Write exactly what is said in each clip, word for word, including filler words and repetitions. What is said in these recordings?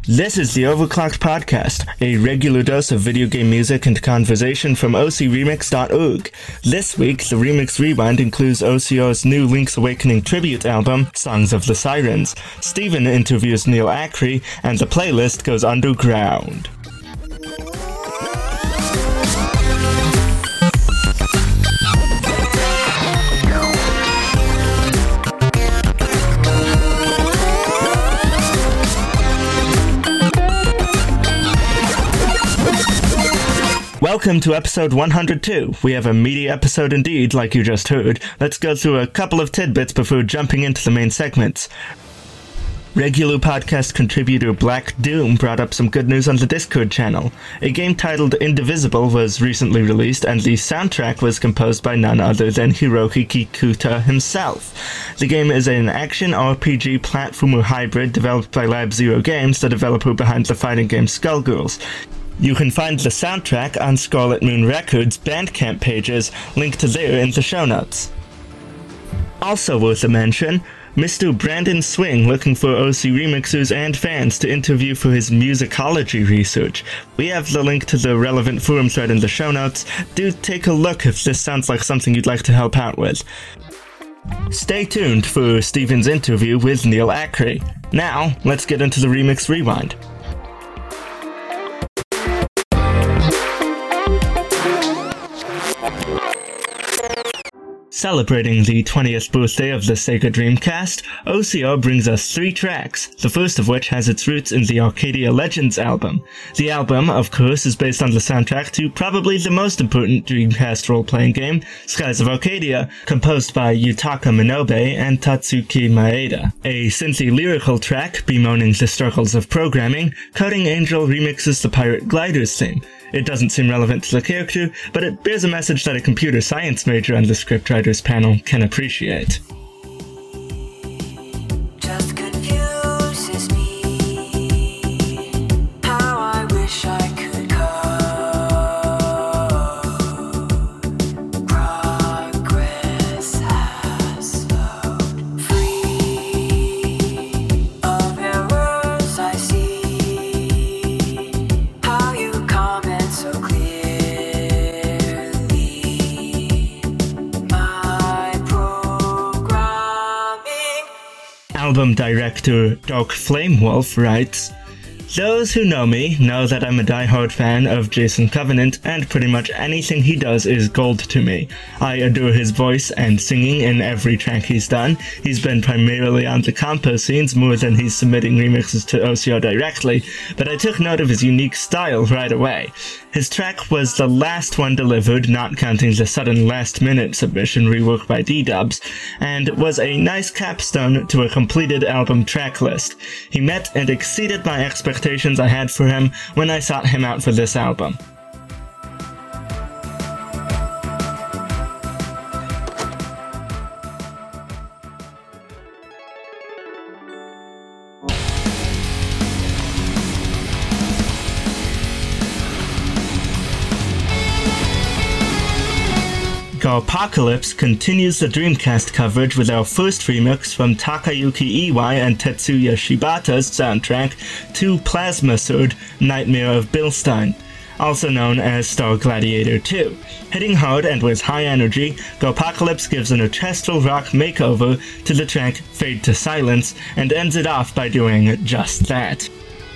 This is the Overclocked Podcast, a regular dose of video game music and conversation from O C remix dot org. This week, the Remix Rewind includes O C R's new Link's Awakening tribute album, Songs of the Sirens. Steven interviews Neil Acri, and the playlist goes underground. Welcome to episode one hundred two. We have a meaty episode indeed, like you just heard. Let's go through a couple of tidbits before jumping into the main segments. Regular podcast contributor Black Doom brought up some good news on the Discord channel. A game titled Indivisible was recently released, and the soundtrack was composed by none other than Hiroki Kikuta himself. The game is an action R P G platformer hybrid developed by Lab Zero Games, the developer behind the fighting game Skullgirls. You can find the soundtrack on Scarlet Moon Records' Bandcamp pages, linked to there in the show notes. Also worth a mention, Mister Brandon Swing looking for O C remixers and fans to interview for his musicology research. We have the link to the relevant forum thread in the show notes. Do take a look if this sounds like something you'd like to help out with. Stay tuned for Steven's interview with Neil Acri. Now, let's get into the Remix Rewind. Celebrating the twentieth birthday of the Sega Dreamcast, O C R brings us three tracks, the first of which has its roots in the Arcadia Legends album. The album, of course, is based on the soundtrack to probably the most important Dreamcast role-playing game, Skies of Arcadia, composed by Yutaka Minobe and Tatsuki Maeda. A synthy lyrical track bemoaning the struggles of programming, Cutting Angel remixes the Pirate Gliders theme. It doesn't seem relevant to the character, but it bears a message that a computer science major on the scriptwriters panel can appreciate. Just confuses me how I wish I could code. Progress has slowed. Free of errors I see how you comment so clearly. My programming. Album director Dark Flame Wolf writes, "Those who know me know that I'm a die-hard fan of Jason Covenant, and pretty much anything he does is gold to me. I adore his voice and singing in every track he's done. He's been primarily on the compo scenes more than he's submitting remixes to O C R directly, but I took note of his unique style right away. His track was the last one delivered, not counting the sudden last-minute submission rework by D-Dubs, and was a nice capstone to a completed album track list. He met and exceeded my expectations I had for him when I sought him out for this album." Apocalypse continues the Dreamcast coverage with our first remix from Takayuki Iwai and Tetsuya Shibata's soundtrack to Plasma Sword, Nightmare of Bilstein, also known as Star Gladiator two. Hitting hard and with high energy, Apocalypse gives an orchestral rock makeover to the track Fade to Silence and ends it off by doing just that.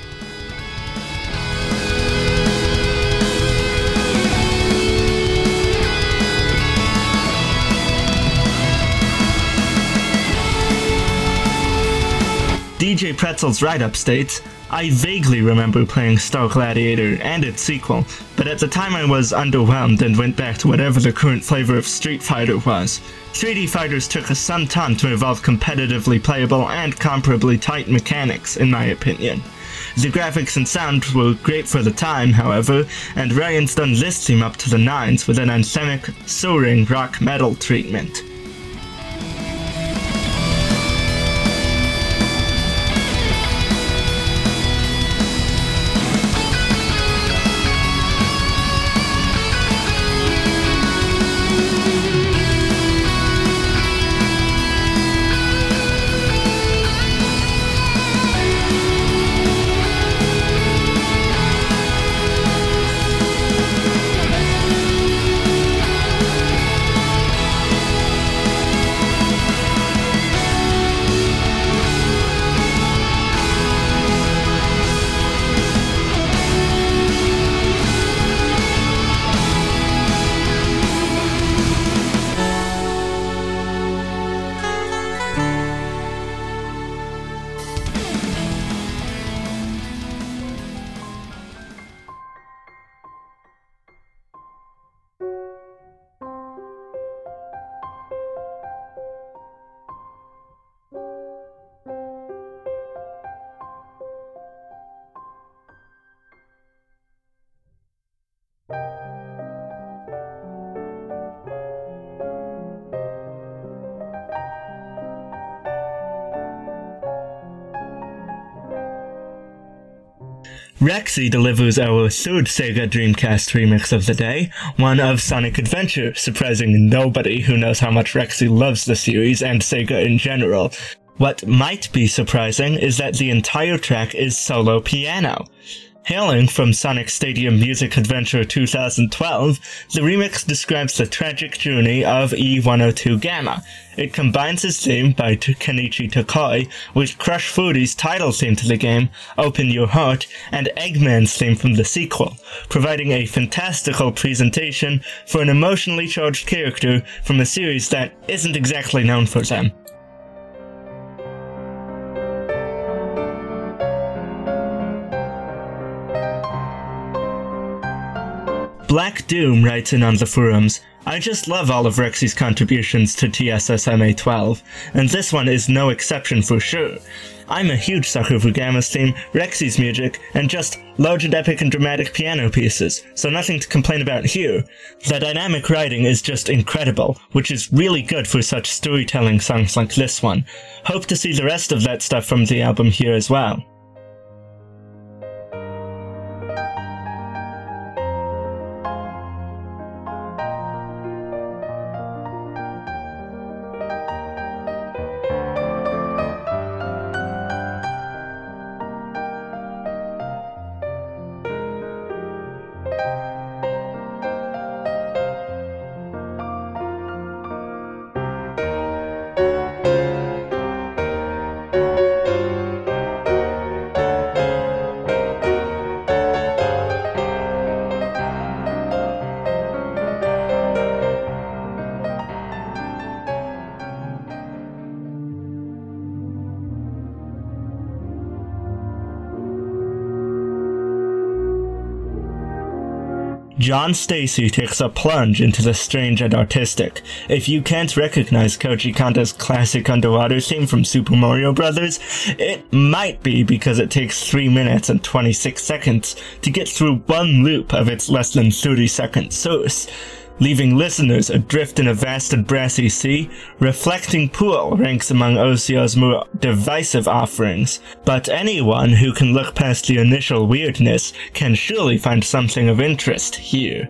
D J Pretzel's write-up states, "I vaguely remember playing Star Gladiator and its sequel, but at the time I was underwhelmed and went back to whatever the current flavor of Street Fighter was. three D fighters took us some time to evolve competitively playable and comparably tight mechanics, in my opinion. The graphics and sound were great for the time, however, and Ryan's done this theme up to the nines with an anthemic, soaring rock metal treatment." Rexy delivers our third Sega Dreamcast remix of the day, one of Sonic Adventure, surprising nobody who knows how much Rexy loves the series and Sega in general. What might be surprising is that the entire track is solo piano. Hailing from Sonic Stadium Music Adventure two thousand twelve, the remix describes the tragic journey of E one oh two Gamma. It combines his theme by Kenichi Tokoi with Crush forty's title theme to the game, Open Your Heart, and Eggman's theme from the sequel, providing a fantastical presentation for an emotionally charged character from a series that isn't exactly known for them. Black Doom writes in on the forums, "I just love all of Rexy's contributions to T S S M A twelve, and this one is no exception for sure. I'm a huge sucker for Gamma's theme, Rexy's music, and just large and epic and dramatic piano pieces, so nothing to complain about here. The dynamic writing is just incredible, which is really good for such storytelling songs like this one. Hope to see the rest of that stuff from the album here as well." John Stacy takes a plunge into the strange and artistic. If you can't recognize Koji Konda's classic underwater theme from Super Mario Bros., it might be because it takes three minutes and twenty-six seconds to get through one loop of its less than thirty second source, leaving listeners adrift in a vast and brassy sea. Reflecting Pool ranks among O C O's more divisive offerings, but anyone who can look past the initial weirdness can surely find something of interest here.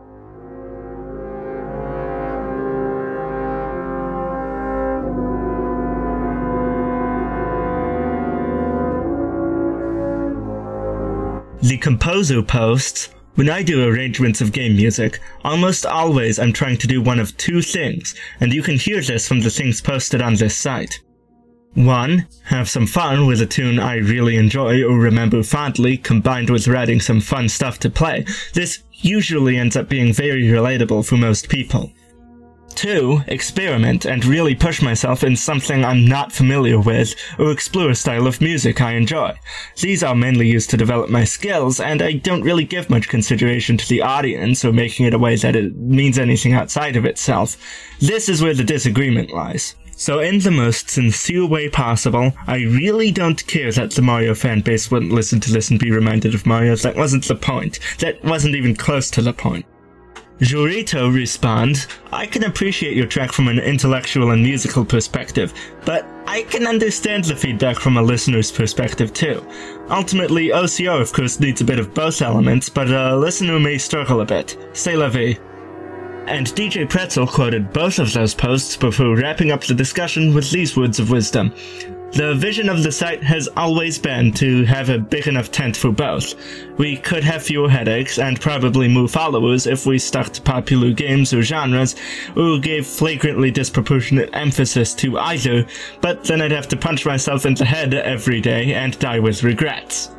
The composer posts, "When I do arrangements of game music, almost always I'm trying to do one of two things, and you can hear this from the things posted on this site. One, have some fun with a tune I really enjoy or remember fondly, combined with writing some fun stuff to play. This usually ends up being very relatable for most people. Two, experiment and really push myself in something I'm not familiar with, or explore a style of music I enjoy. These are mainly used to develop my skills, and I don't really give much consideration to the audience or making it a way that it means anything outside of itself. This is where the disagreement lies. So in the most sincere way possible, I really don't care that the Mario fanbase wouldn't listen to this and be reminded of Mario. That wasn't the point. That wasn't even close to the point." Jorito responds, "I can appreciate your track from an intellectual and musical perspective, but I can understand the feedback from a listener's perspective too. Ultimately, O C O of course needs a bit of both elements, but a listener may struggle a bit. C'est la vie." And D J Pretzel quoted both of those posts before wrapping up the discussion with these words of wisdom. "The vision of the site has always been to have a big enough tent for both. We could have fewer headaches and probably more followers if we stuck to popular games or genres, or gave flagrantly disproportionate emphasis to either, but then I'd have to punch myself in the head every day and die with regrets."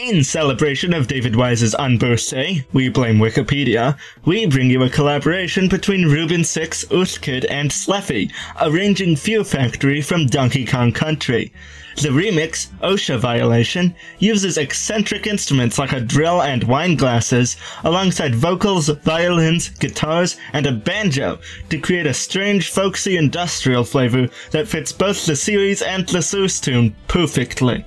In celebration of David Wise's unbirthday, We Blame Wikipedia, we bring you a collaboration between Ruben Six, Uthkid, and Sleffy, arranging Fear Factory from Donkey Kong Country. The remix, OSHA Violation, uses eccentric instruments like a drill and wine glasses, alongside vocals, violins, guitars, and a banjo, to create a strange, folksy industrial flavor that fits both the series and the source tune perfectly.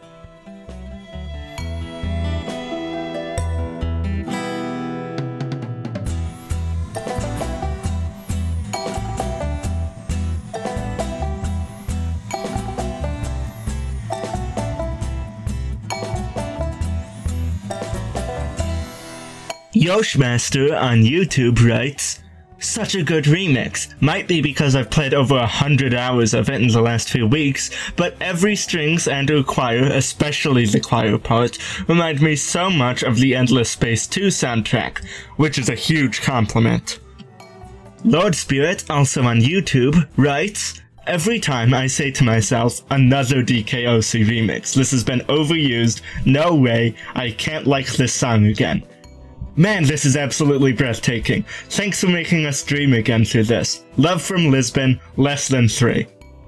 Yoshmaster on YouTube writes, "Such a good remix. Might be because I've played over a hundred hours of it in the last few weeks, but every strings and or choir, especially the choir part, remind me so much of the Endless Space two soundtrack, which is a huge compliment." Lord Spirit, also on YouTube, writes, "Every time I say to myself, another D K O C remix. This has been overused. No way. I can't like this song again. Man, this is absolutely breathtaking. Thanks for making us dream again through this. Love from Lisbon, less than three."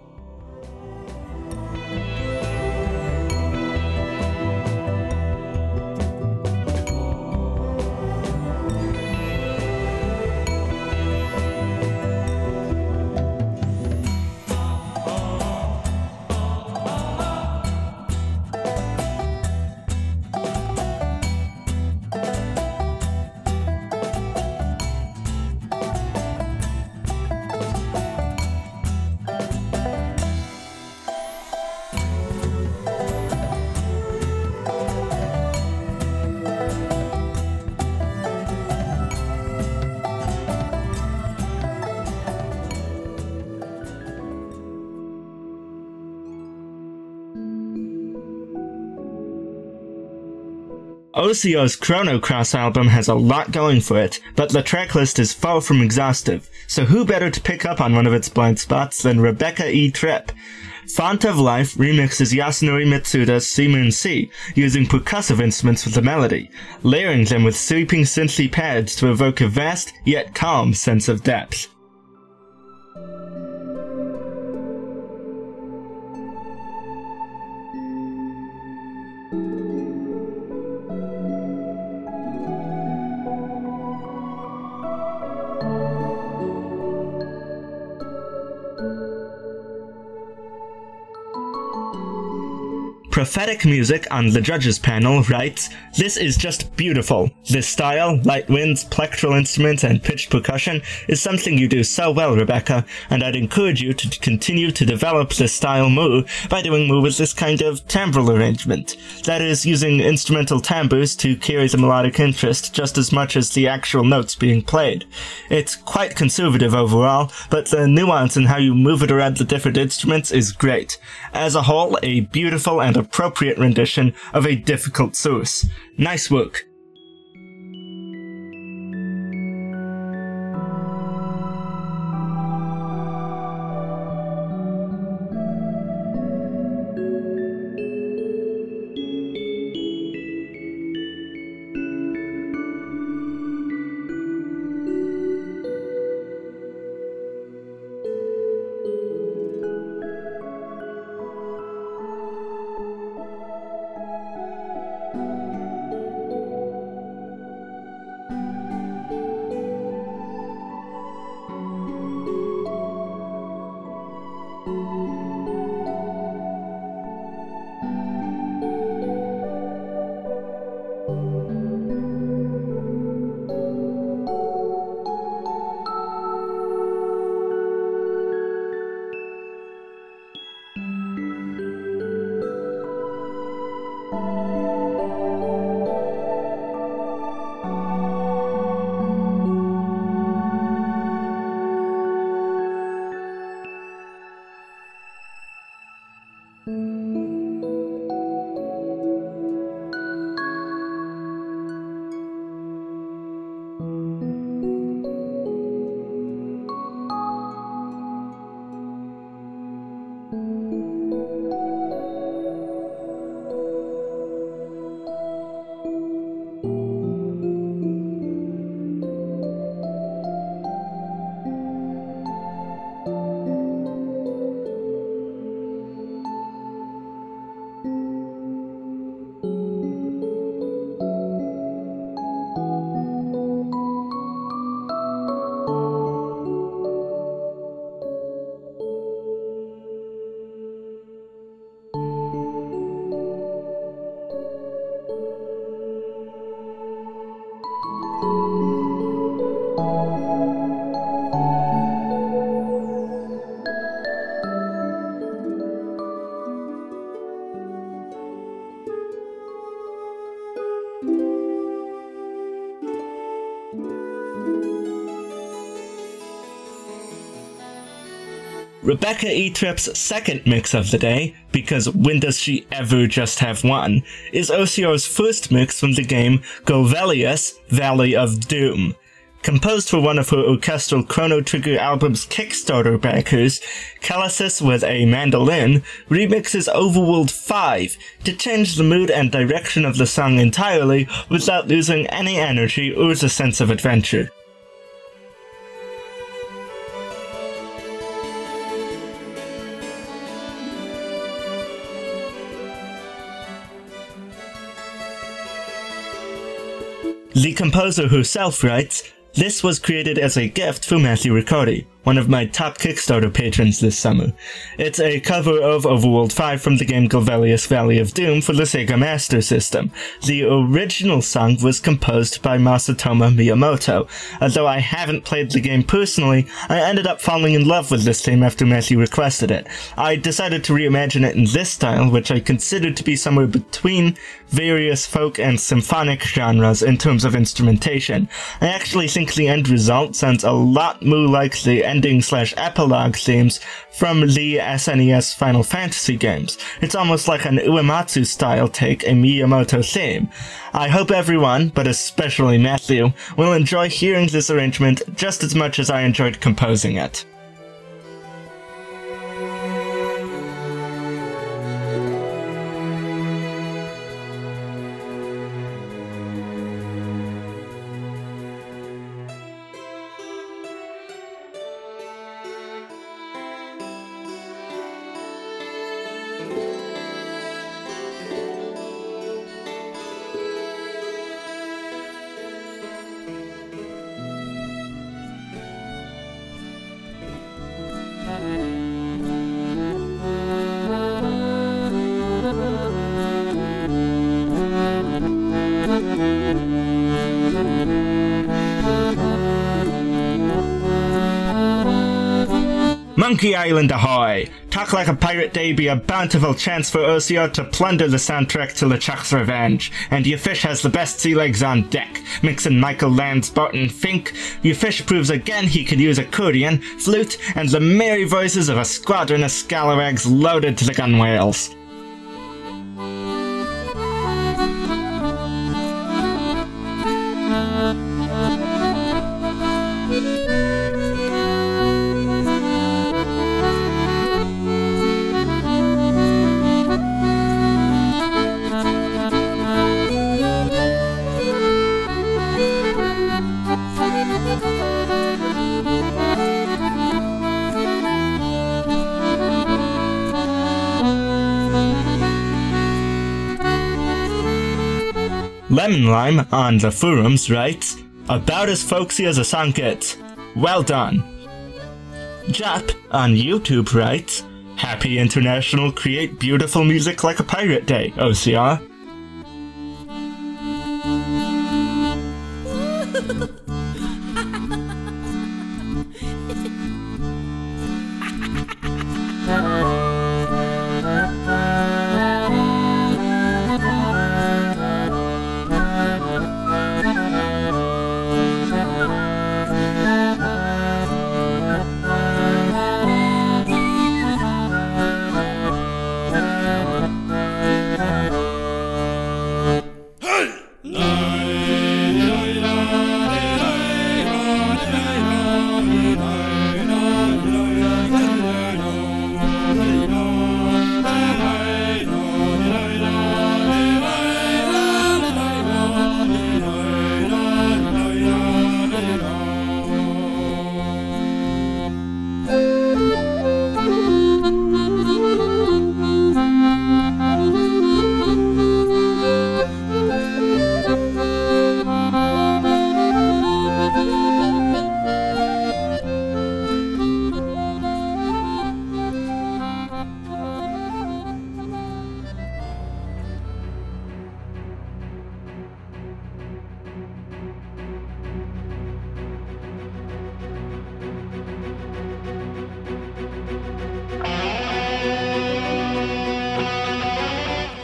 O C O's Chrono Cross album has a lot going for it, but the tracklist is far from exhaustive, so who better to pick up on one of its blind spots than Rebecca E. Tripp? Font of Life remixes Yasunori Mitsuda's Sea Moon Sea, using percussive instruments with the melody, layering them with sweeping synthy pads to evoke a vast, yet calm sense of depth. Prophetic Music on the Judges panel writes, "This is just beautiful. This style, light winds, plectral instruments, and pitched percussion is something you do so well, Rebecca, and I'd encourage you to continue to develop this style more by doing more with this kind of timbral arrangement. That is, using instrumental timbres to carry the melodic interest just as much as the actual notes being played. It's quite conservative overall, but the nuance in how you move it around the different instruments is great. As a whole, a beautiful and appropriate rendition of a difficult source. Nice work." Rebecca Etrip's second mix of the day, because when does she ever just have one, is O C R's first mix from the game Golvellius, Valley of Doom. Composed for one of her orchestral Chrono Trigger album's Kickstarter backers, Calasis with a mandolin remixes Overworld five to change the mood and direction of the song entirely without losing any energy or the sense of adventure. The composer herself writes, "This was created as a gift for Matthew Riccardi, one of my top Kickstarter patrons this summer. It's a cover of Overworld five from the game Golvellius Valley of Doom for the Sega Master System. The original song was composed by Masatomo Miyamoto. Although I haven't played the game personally, I ended up falling in love with this theme after Matthew requested it. I decided to reimagine it in this style, which I considered to be somewhere between various folk and symphonic genres in terms of instrumentation. I actually think the end result sounds a lot more like the ending slash epilogue themes from the S N E S Final Fantasy games. It's almost like an Uematsu style take a Miyamoto theme. I hope everyone, but especially Matthew, will enjoy hearing this arrangement just as much as I enjoyed composing it." Monkey Island ahoy! Talk Like a Pirate Day be a bountiful chance for O C R to plunder the soundtrack to LeChuck's Revenge, and Yafish has the best sea legs on deck. Mixin' Michael Lands, Barton Fink, Yafish proves again he could use accordion, flute, and the merry voices of a squadron of scalawags loaded to the gunwales. Lemon Lime on the forums writes, "About as folksy as a song gets. Well done." Jap on YouTube writes, "Happy International Create Beautiful Music Like a Pirate Day, O C R."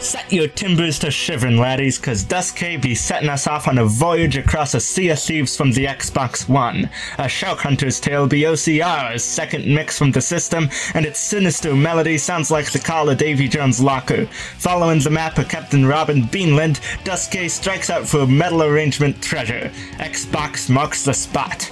Set your timbers to shivering, laddies, cause Duskay be setting us off on a voyage across a sea of thieves from the Xbox One. A Shark Hunter's Tale be O C R's second mix from the system, and its sinister melody sounds like the call of Davy Jones' locker. Following the map of Captain Robin Beanland, Duskay strikes out for a metal arrangement treasure. Xbox marks the spot.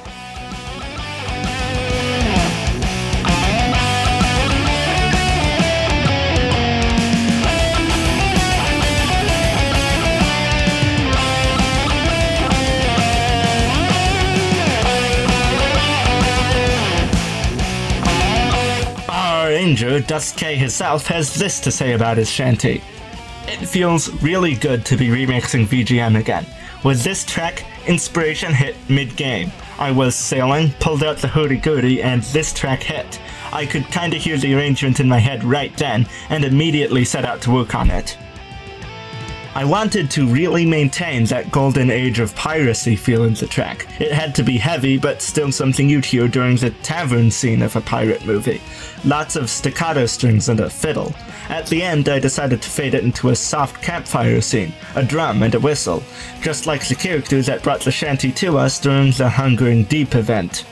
Ranger, Duskay himself, has this to say about his shanty. It feels really good to be remixing V G M again. With this track, inspiration hit mid-game. I was sailing, pulled out the hooty-gooty, and this track hit. I could kinda hear the arrangement in my head right then, and immediately set out to work on it. I wanted to really maintain that golden age of piracy feel in the track. It had to be heavy, but still something you'd hear during the tavern scene of a pirate movie. Lots of staccato strings and a fiddle. At the end, I decided to fade it into a soft campfire scene, a drum and a whistle, just like the character that brought the shanty to us during the Hungering Deep event.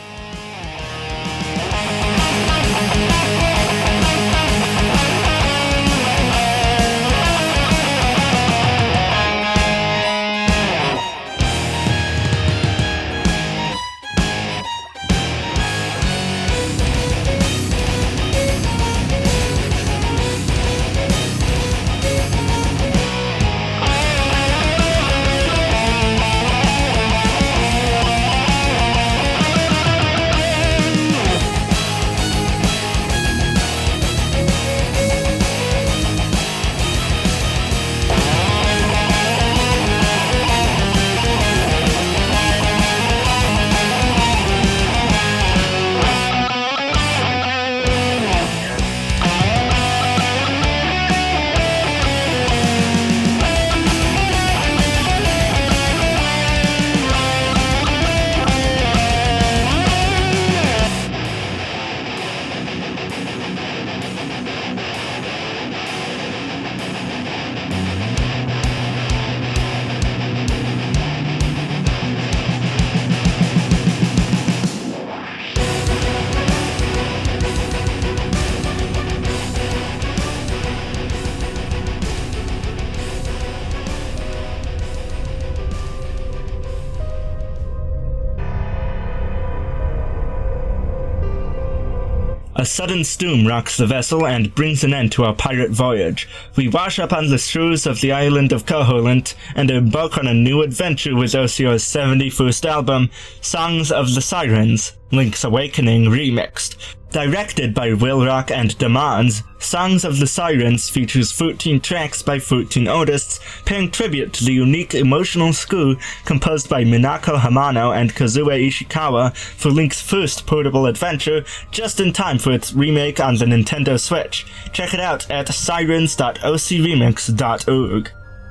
A sudden storm rocks the vessel and brings an end to our pirate voyage. We wash up on the shores of the island of Koholint and embark on a new adventure with O C R's seventy-first album, Songs of the Sirens, Link's Awakening Remixed. Directed by Will Rock and Demons, Songs of the Sirens features fourteen tracks by fourteen artists, paying tribute to the unique emotional score composed by Minako Hamano and Kazue Ishikawa for Link's first portable adventure, just in time for its remake on the Nintendo Switch. Check it out at sirens dot o c remix dot org.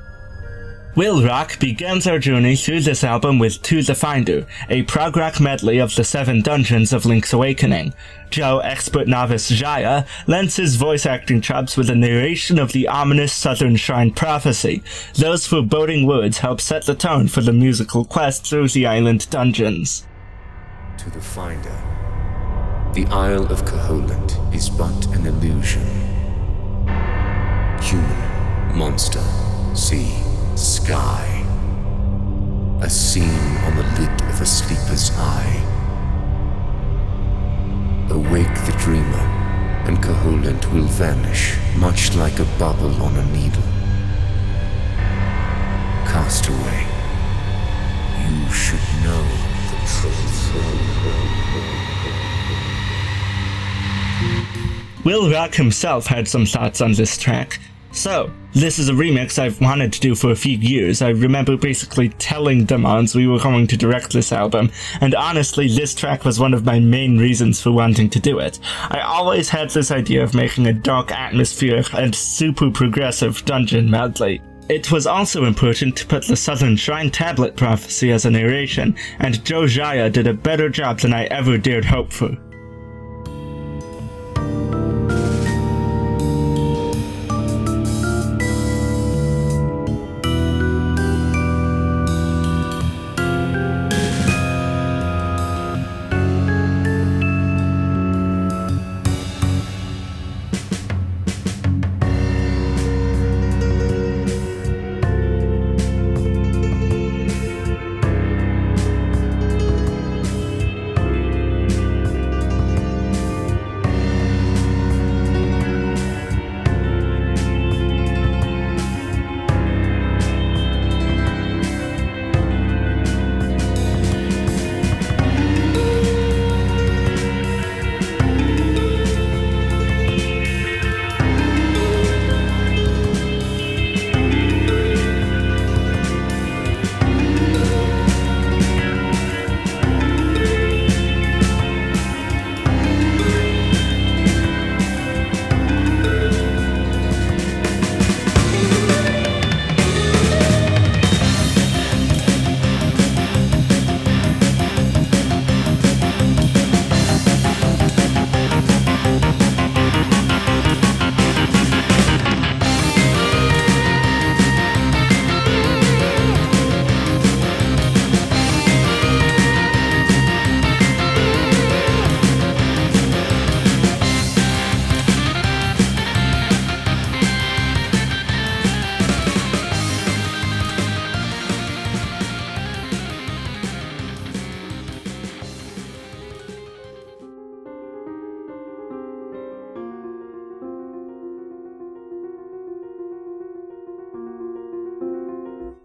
Will Rock begins our journey through this album with To the Finder, a prog rock medley of the seven dungeons of Link's Awakening. Joe, expert novice Jaya, lends his voice acting chops with a narration of the ominous Southern Shrine prophecy. Those foreboding words help set the tone for the musical quest through the island dungeons. To the Finder, the Isle of Koholint is but an illusion. Human, monster, sea, sky. A scene on the lid of a sleeper's eye. Awake the dreamer, and Koholint will vanish, much like a bubble on a needle. Castaway, you should know the truth. Will Rock himself had some thoughts on this track. So, this is a remix I've wanted to do for a few years. I remember basically telling Demons we were going to direct this album, and honestly, this track was one of my main reasons for wanting to do it. I always had this idea of making a dark, atmospheric, and super progressive dungeon medley. It was also important to put the Southern Shrine tablet prophecy as a narration, and Joe Jaya did a better job than I ever dared hope for.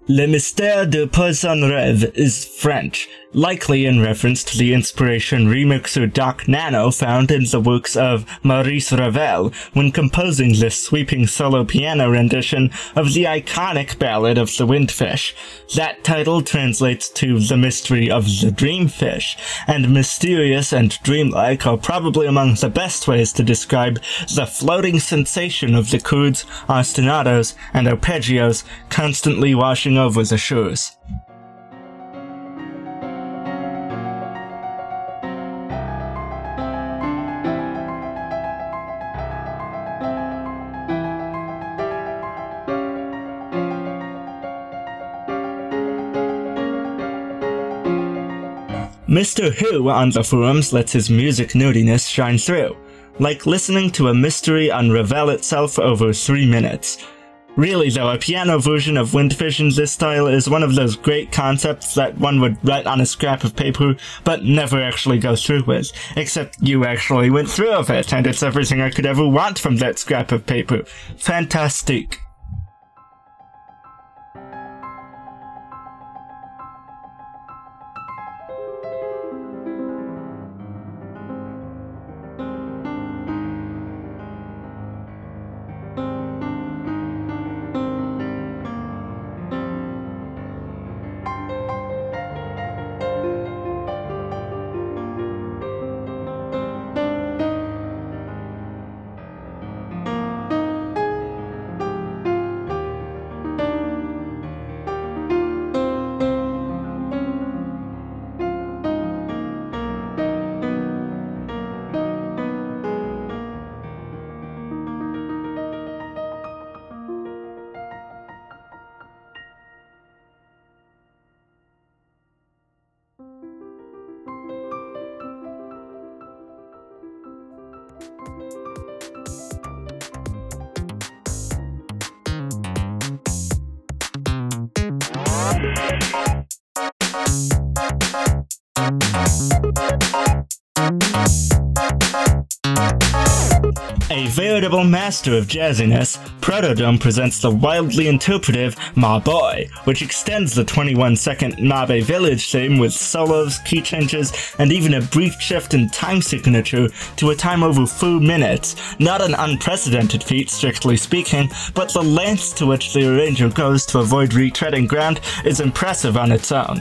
Le Mystère du Poisson Rêve is French, likely in reference to the inspiration remixer Doc Nano found in the works of Maurice Ravel when composing this sweeping solo piano rendition of the iconic Ballad of the Windfish. That title translates to The Mystery of the Dreamfish, and mysterious and dreamlike are probably among the best ways to describe the floating sensation of the chords, ostinatos, and arpeggios constantly washing over the shores. Mister Who on the forums lets his music nerdiness shine through, like listening to a mystery on Ravel itself over three minutes. Really though, a piano version of Windfish in this style is one of those great concepts that one would write on a scrap of paper, but never actually go through with. Except you actually went through with it, and it's everything I could ever want from that scrap of paper. Fantastic. A veritable master of jazziness, Protodome presents the wildly interpretive Ma Boy, which extends the twenty-one second Mabe Village theme with solos, key changes, and even a brief shift in time signature to a time over four minutes. Not an unprecedented feat, strictly speaking, but the lengths to which the arranger goes to avoid retreading ground is impressive on its own.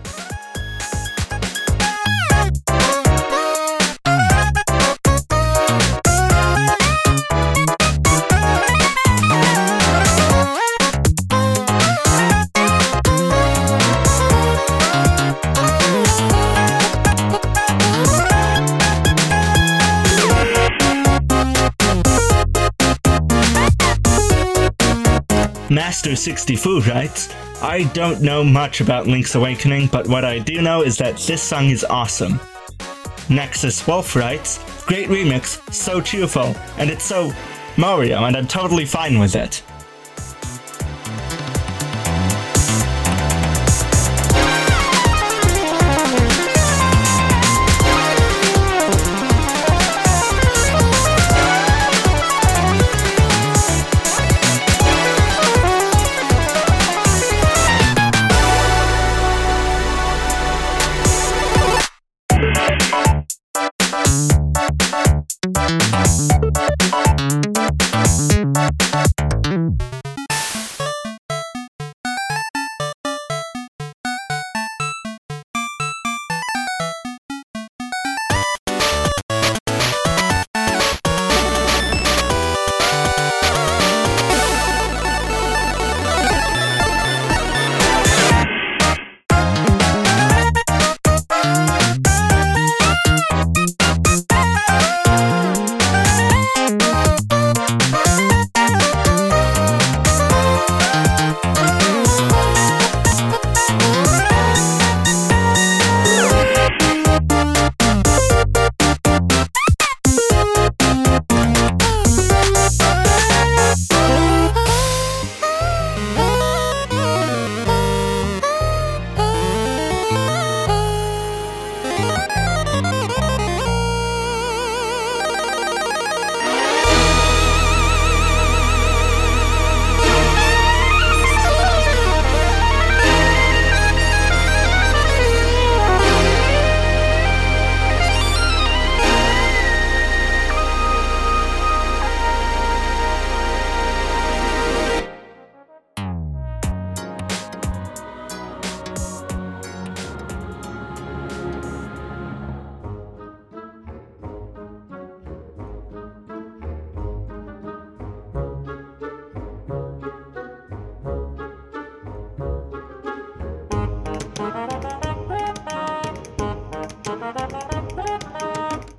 Master sixty-four writes, I don't know much about Link's Awakening, but what I do know is that this song is awesome. Nexus Wolf writes, great remix, so cheerful, and it's so Mario, and I'm totally fine with it.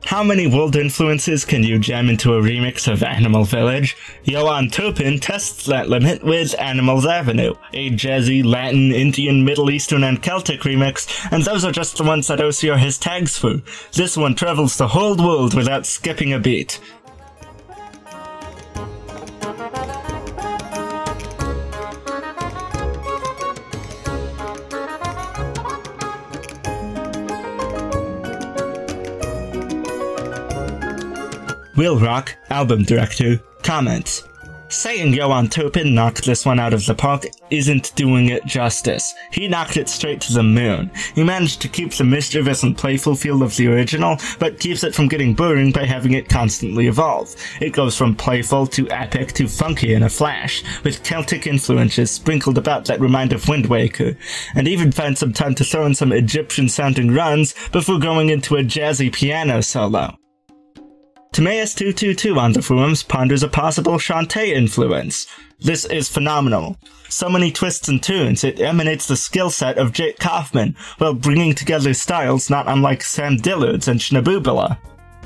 How many world influences can you jam into a remix of Animal Village? Johan Turpin tests that limit with Animals Avenue, a jazzy, Latin, Indian, Middle Eastern, and Celtic remix, and those are just the ones that O C R has tags for. This one travels the whole world without skipping a beat. Will Rock, album director, comments. Saying Johan Turpin knocked this one out of the park isn't doing it justice. He knocked it straight to the moon. He managed to keep the mischievous and playful feel of the original, but keeps it from getting boring by having it constantly evolve. It goes from playful to epic to funky in a flash, with Celtic influences sprinkled about that remind of Wind Waker, and even finds some time to throw in some Egyptian-sounding runs before going into a jazzy piano solo. Timaeus two two two on the forums ponders a possible Shantae influence. This is phenomenal. So many twists and turns, it emanates the skill set of Jake Kaufman, while bringing together styles not unlike Sam Dillard's and Shnaboobala.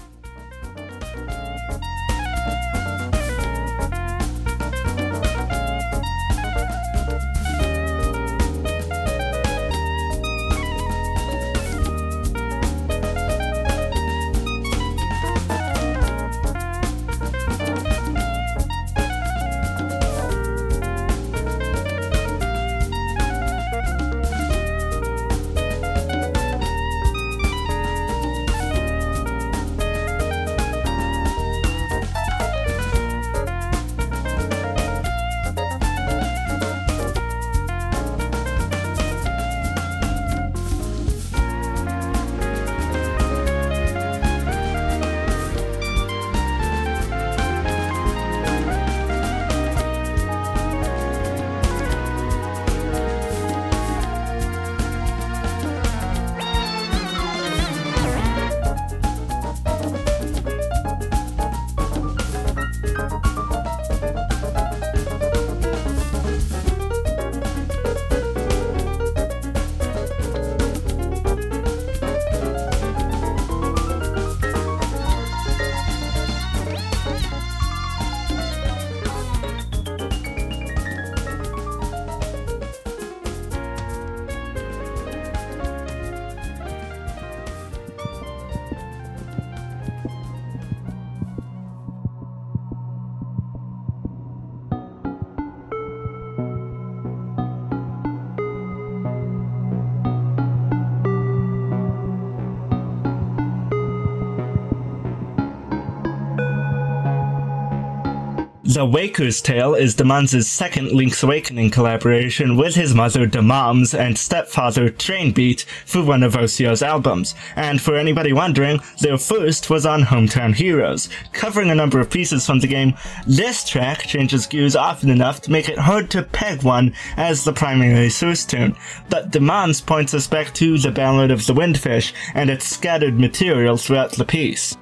The Waker's Tale is Demons' second Link's Awakening collaboration with his mother Demams and stepfather Trainbeat for one of O C R's albums, and for anybody wondering, their first was on Hometown Heroes. Covering a number of pieces from the game, this track changes gears often enough to make it hard to peg one as the primary source tune, but Demons points us back to the Ballad of the Windfish and its scattered material throughout the piece.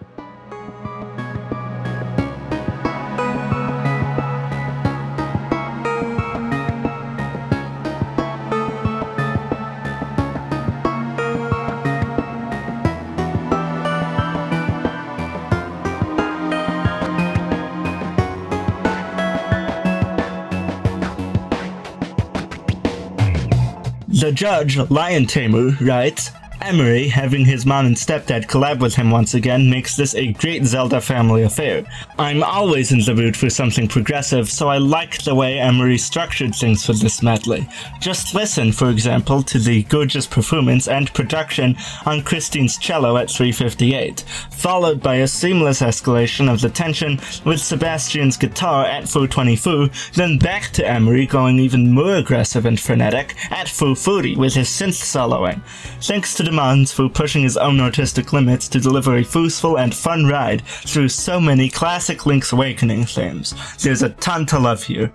The judge, Lion Tamer, writes, Emery, having his mom and stepdad collab with him once again, makes this a great Zelda family affair. I'm always in the mood for something progressive, so I like the way Emery structured things for this medley. Just listen, for example, to the gorgeous performance and production on Christine's cello at three fifty-eight, followed by a seamless escalation of the tension with Sebastian's guitar at four twenty-four, then back to Emery going even more aggressive and frenetic at four forty with his synth soloing. Thanks to Demons for pushing his own artistic limits to deliver a forceful and fun ride through so many classic Link's Awakening themes. There's a ton to love here.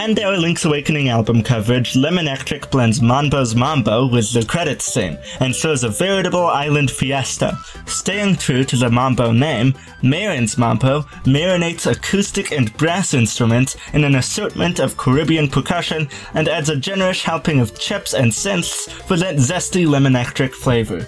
and our Link's Awakening album coverage, Lemonectric blends Mambo's Mambo with the credits theme, and throws a veritable island fiesta. Staying true to the Mambo name, Marin's Mambo marinates acoustic and brass instruments in an assortment of Caribbean percussion and adds a generous helping of chips and synths for that zesty Lemonectric flavor.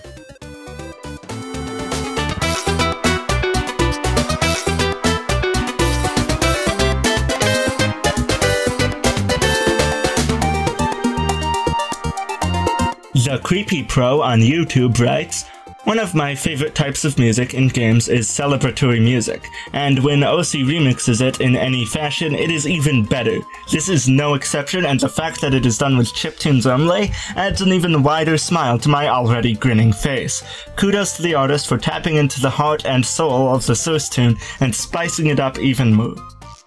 The Creepy Pro on YouTube writes, "One of my favorite types of music in games is celebratory music, and when O C remixes it in any fashion, it is even better. This is no exception, and the fact that it is done with chiptunes only adds an even wider smile to my already grinning face. Kudos to the artist for tapping into the heart and soul of the source tune and spicing it up even more."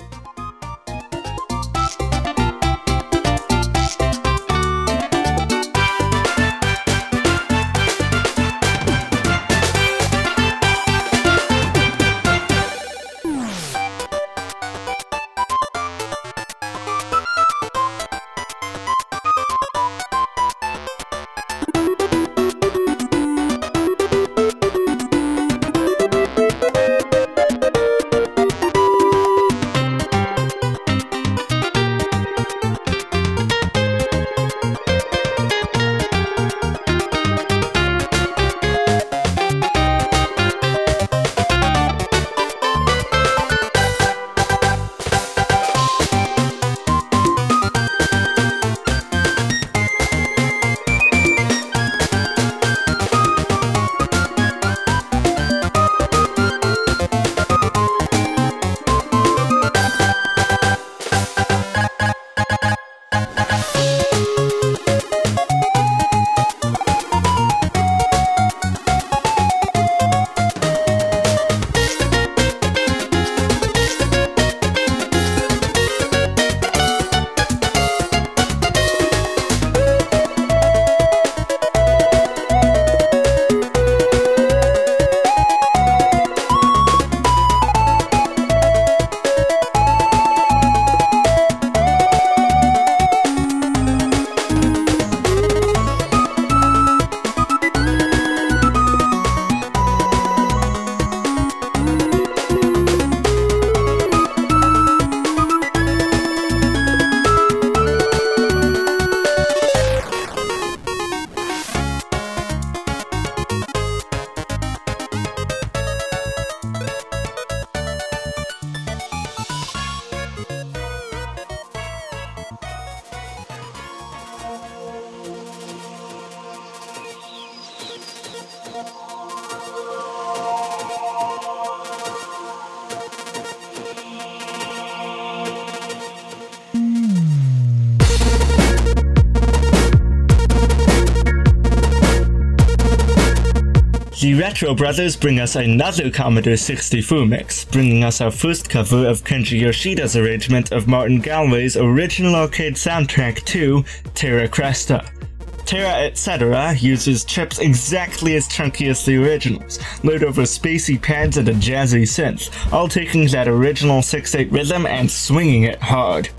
The Retro Brothers bring us another Commodore sixty-four mix, bringing us our first cover of Kenji Yoshida's arrangement of Martin Galway's original arcade soundtrack to Terra Cresta. Terra Etc. uses chips exactly as chunky as the originals, laid over spacey pads and a jazzy synth, all taking that original six eight rhythm and swinging it hard.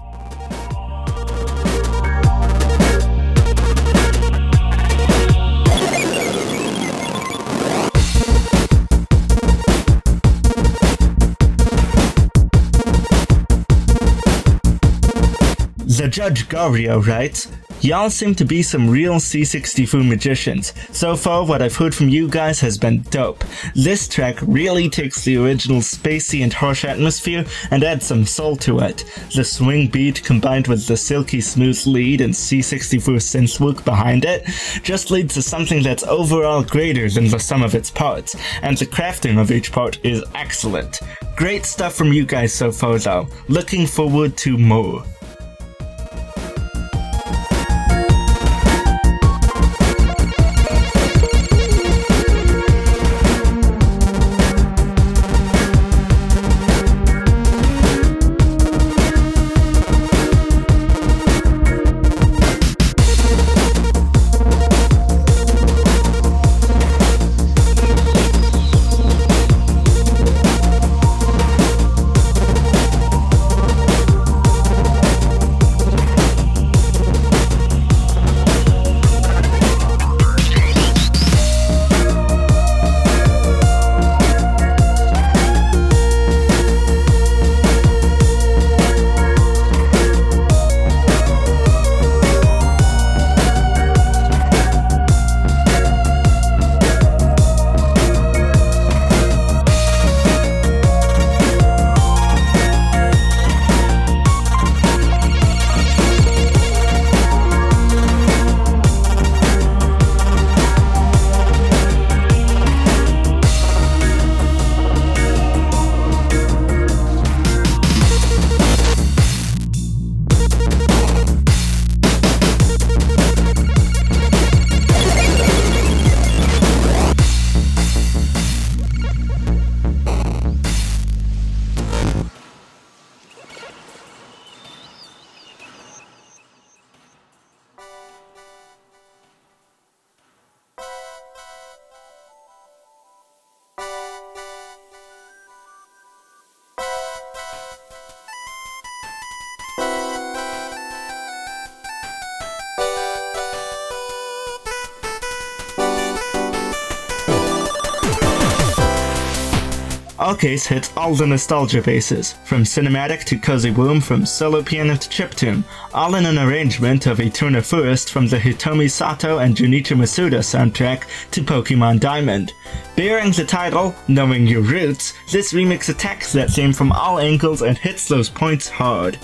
The Judge Gario writes, "Y'all seem to be some real C sixty-four magicians. So far, what I've heard from you guys has been dope. This track really takes the original spacey and harsh atmosphere and adds some soul to it. The swing beat combined with the silky smooth lead and C sixty-four synth work behind it just leads to something that's overall greater than the sum of its parts, and the crafting of each part is excellent. Great stuff from you guys so far though. Looking forward to more." Allcase hits all the nostalgia bases, from cinematic to cozy boom, from solo piano to chiptune, all in an arrangement of Eternal Forest from the Hitomi Sato and Junichi Masuda soundtrack to Pokemon Diamond. Bearing the title, Knowing Your Roots, this remix attacks that theme from all angles and hits those points hard.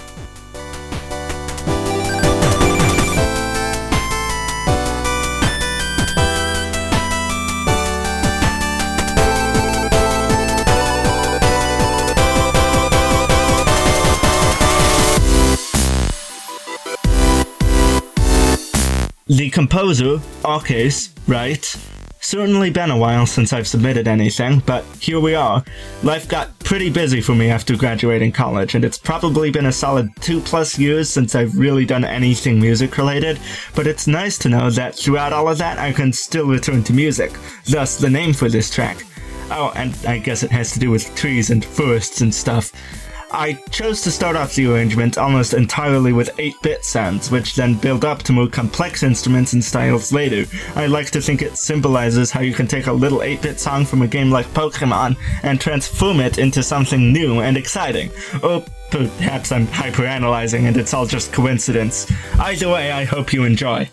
The composer, Allcase, writes, "Certainly been a while since I've submitted anything, but here we are. Life got pretty busy for me after graduating college, and it's probably been a solid two plus years since I've really done anything music related, but it's nice to know that throughout all of that I can still return to music, thus the name for this track. Oh, and I guess it has to do with trees and forests and stuff. I chose to start off the arrangement almost entirely with eight-bit sounds, which then build up to more complex instruments and styles later. I like to think it symbolizes how you can take a little eight-bit song from a game like Pokemon and transform it into something new and exciting. Or perhaps I'm hyperanalyzing and it's all just coincidence. Either way, I hope you enjoy."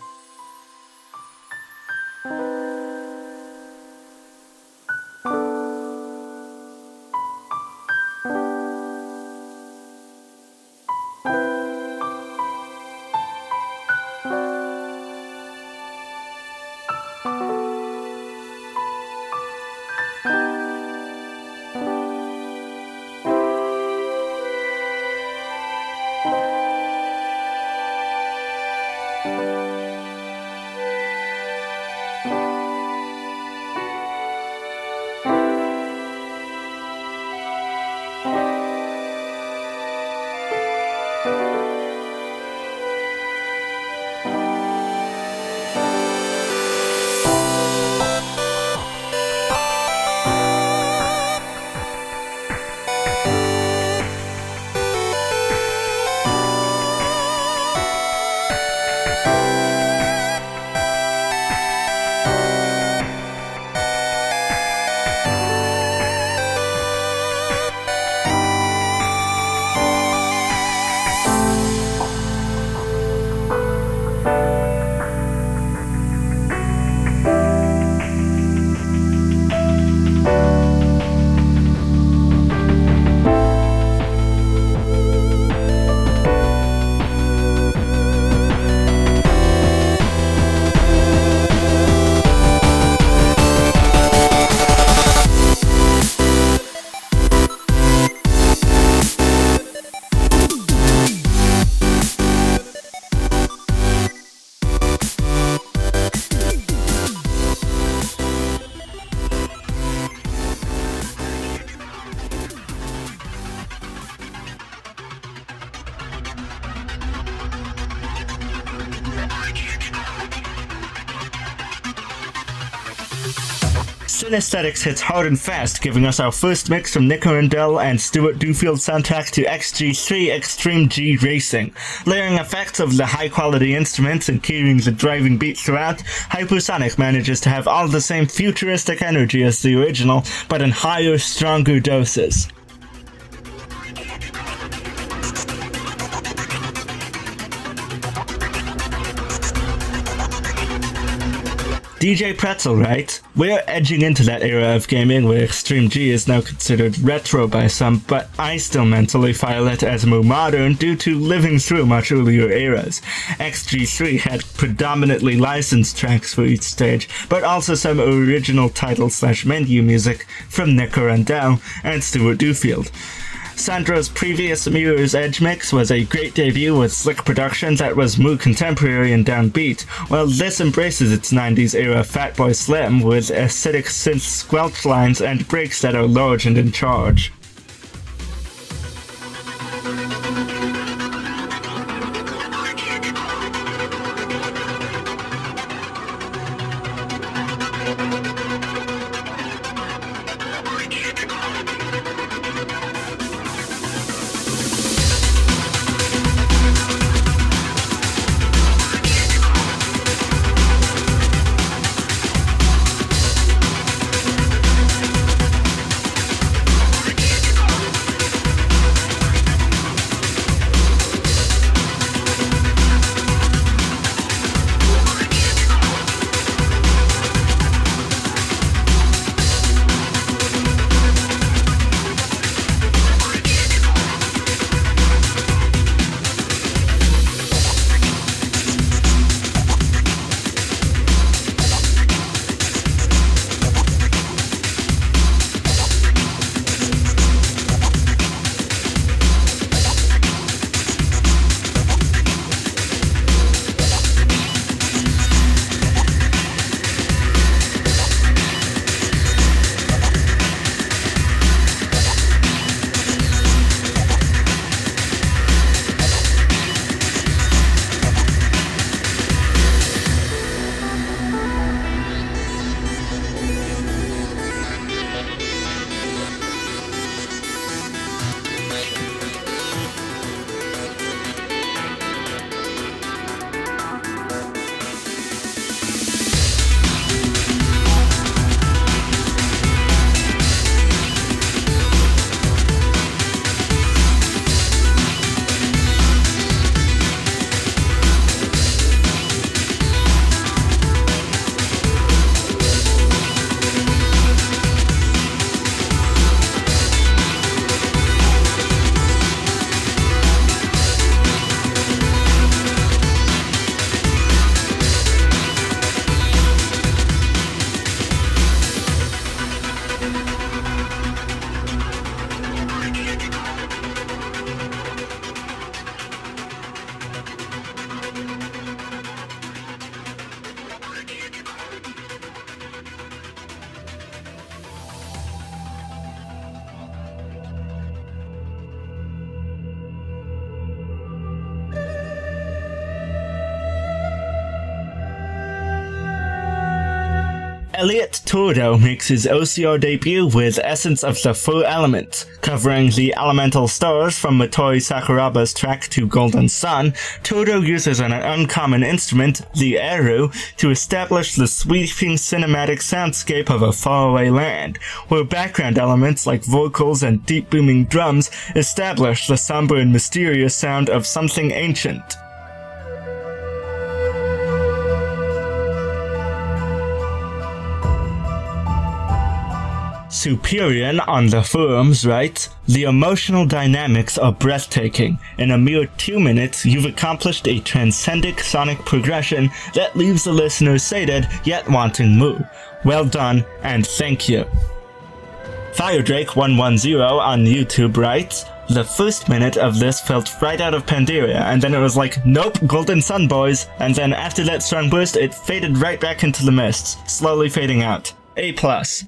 Synesthetics hits hard and fast, giving us our first mix from Nick Arundel and Stuart Dufield's soundtrack to X G three Extreme G Racing. Layering effects of the high-quality instruments and carrying the driving beat throughout, Hypersonic manages to have all the same futuristic energy as the original, but in higher, stronger doses. D J Pretzel writes, "We're edging into that era of gaming where Extreme G is now considered retro by some, but I still mentally file it as more modern due to living through much earlier eras. X G three had predominantly licensed tracks for each stage, but also some original title slash menu music from Nick Arundel and Stuart Duffield. Sandra's previous Mirror's Edge mix was a great debut with slick production that was more contemporary and downbeat, while this embraces its nineties era Fatboy Slim with acidic synth squelch lines and breaks that are large and in charge. Elliot Tordo makes his O C R debut with Essence of the Four Elements. Covering the elemental stars from Motoi Sakuraba's track To Golden Sun, Tordo uses an uncommon instrument, the eru, to establish the sweeping cinematic soundscape of a faraway land, where background elements like vocals and deep booming drums establish the somber and mysterious sound of something ancient. Superior on the forums writes, "The emotional dynamics are breathtaking. In a mere two minutes, you've accomplished a transcendent sonic progression that leaves the listener sated yet wanting more. Well done, and thank you." Firedrake one one zero on YouTube writes, "The first minute of this felt right out of Pandaria, and then it was like, nope, Golden Sun boys, and then after that strong burst, it faded right back into the mists, slowly fading out. A plus.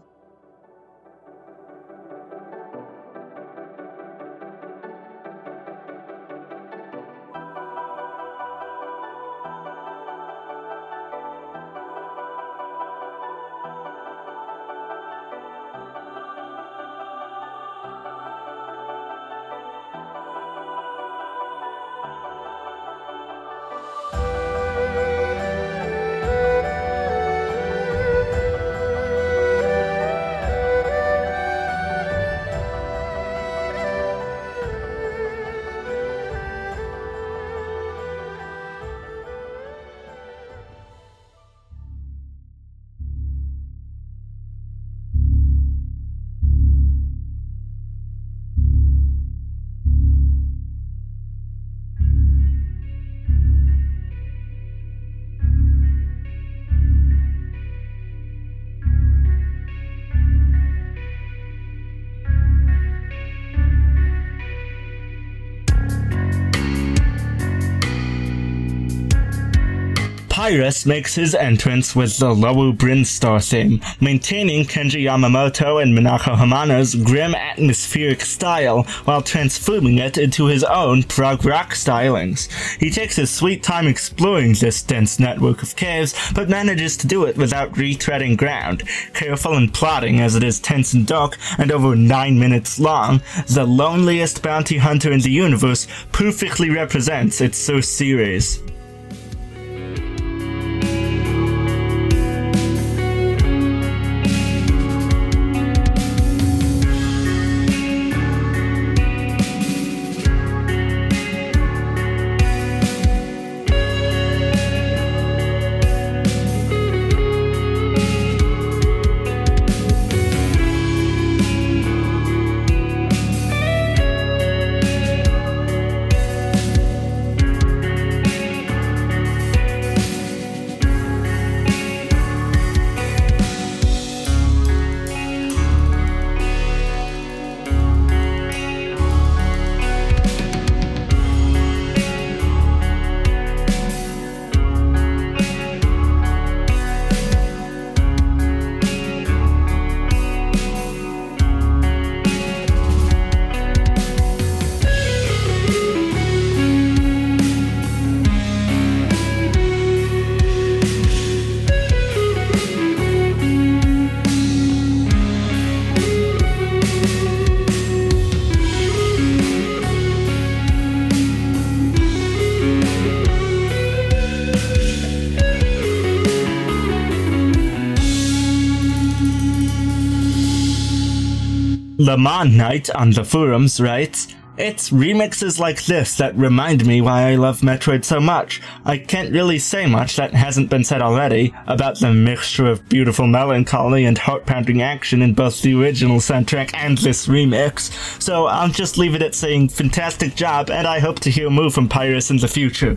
Pyrus makes his entrance with the Lowu Brinstar theme, maintaining Kenji Yamamoto and Minako Hamano's grim atmospheric style while transforming it into his own prog rock stylings. He takes his sweet time exploring this dense network of caves, but manages to do it without retreading ground. Careful and plodding as it is tense and dark and over nine minutes long, the loneliest bounty hunter in the universe perfectly represents its source series. Lemon Knight on the forums writes, "It's remixes like this that remind me why I love Metroid so much. I can't really say much that hasn't been said already about the mixture of beautiful melancholy and heart-pounding action in both the original soundtrack and this remix, so I'll just leave it at saying fantastic job, and I hope to hear more from Pyrus in the future."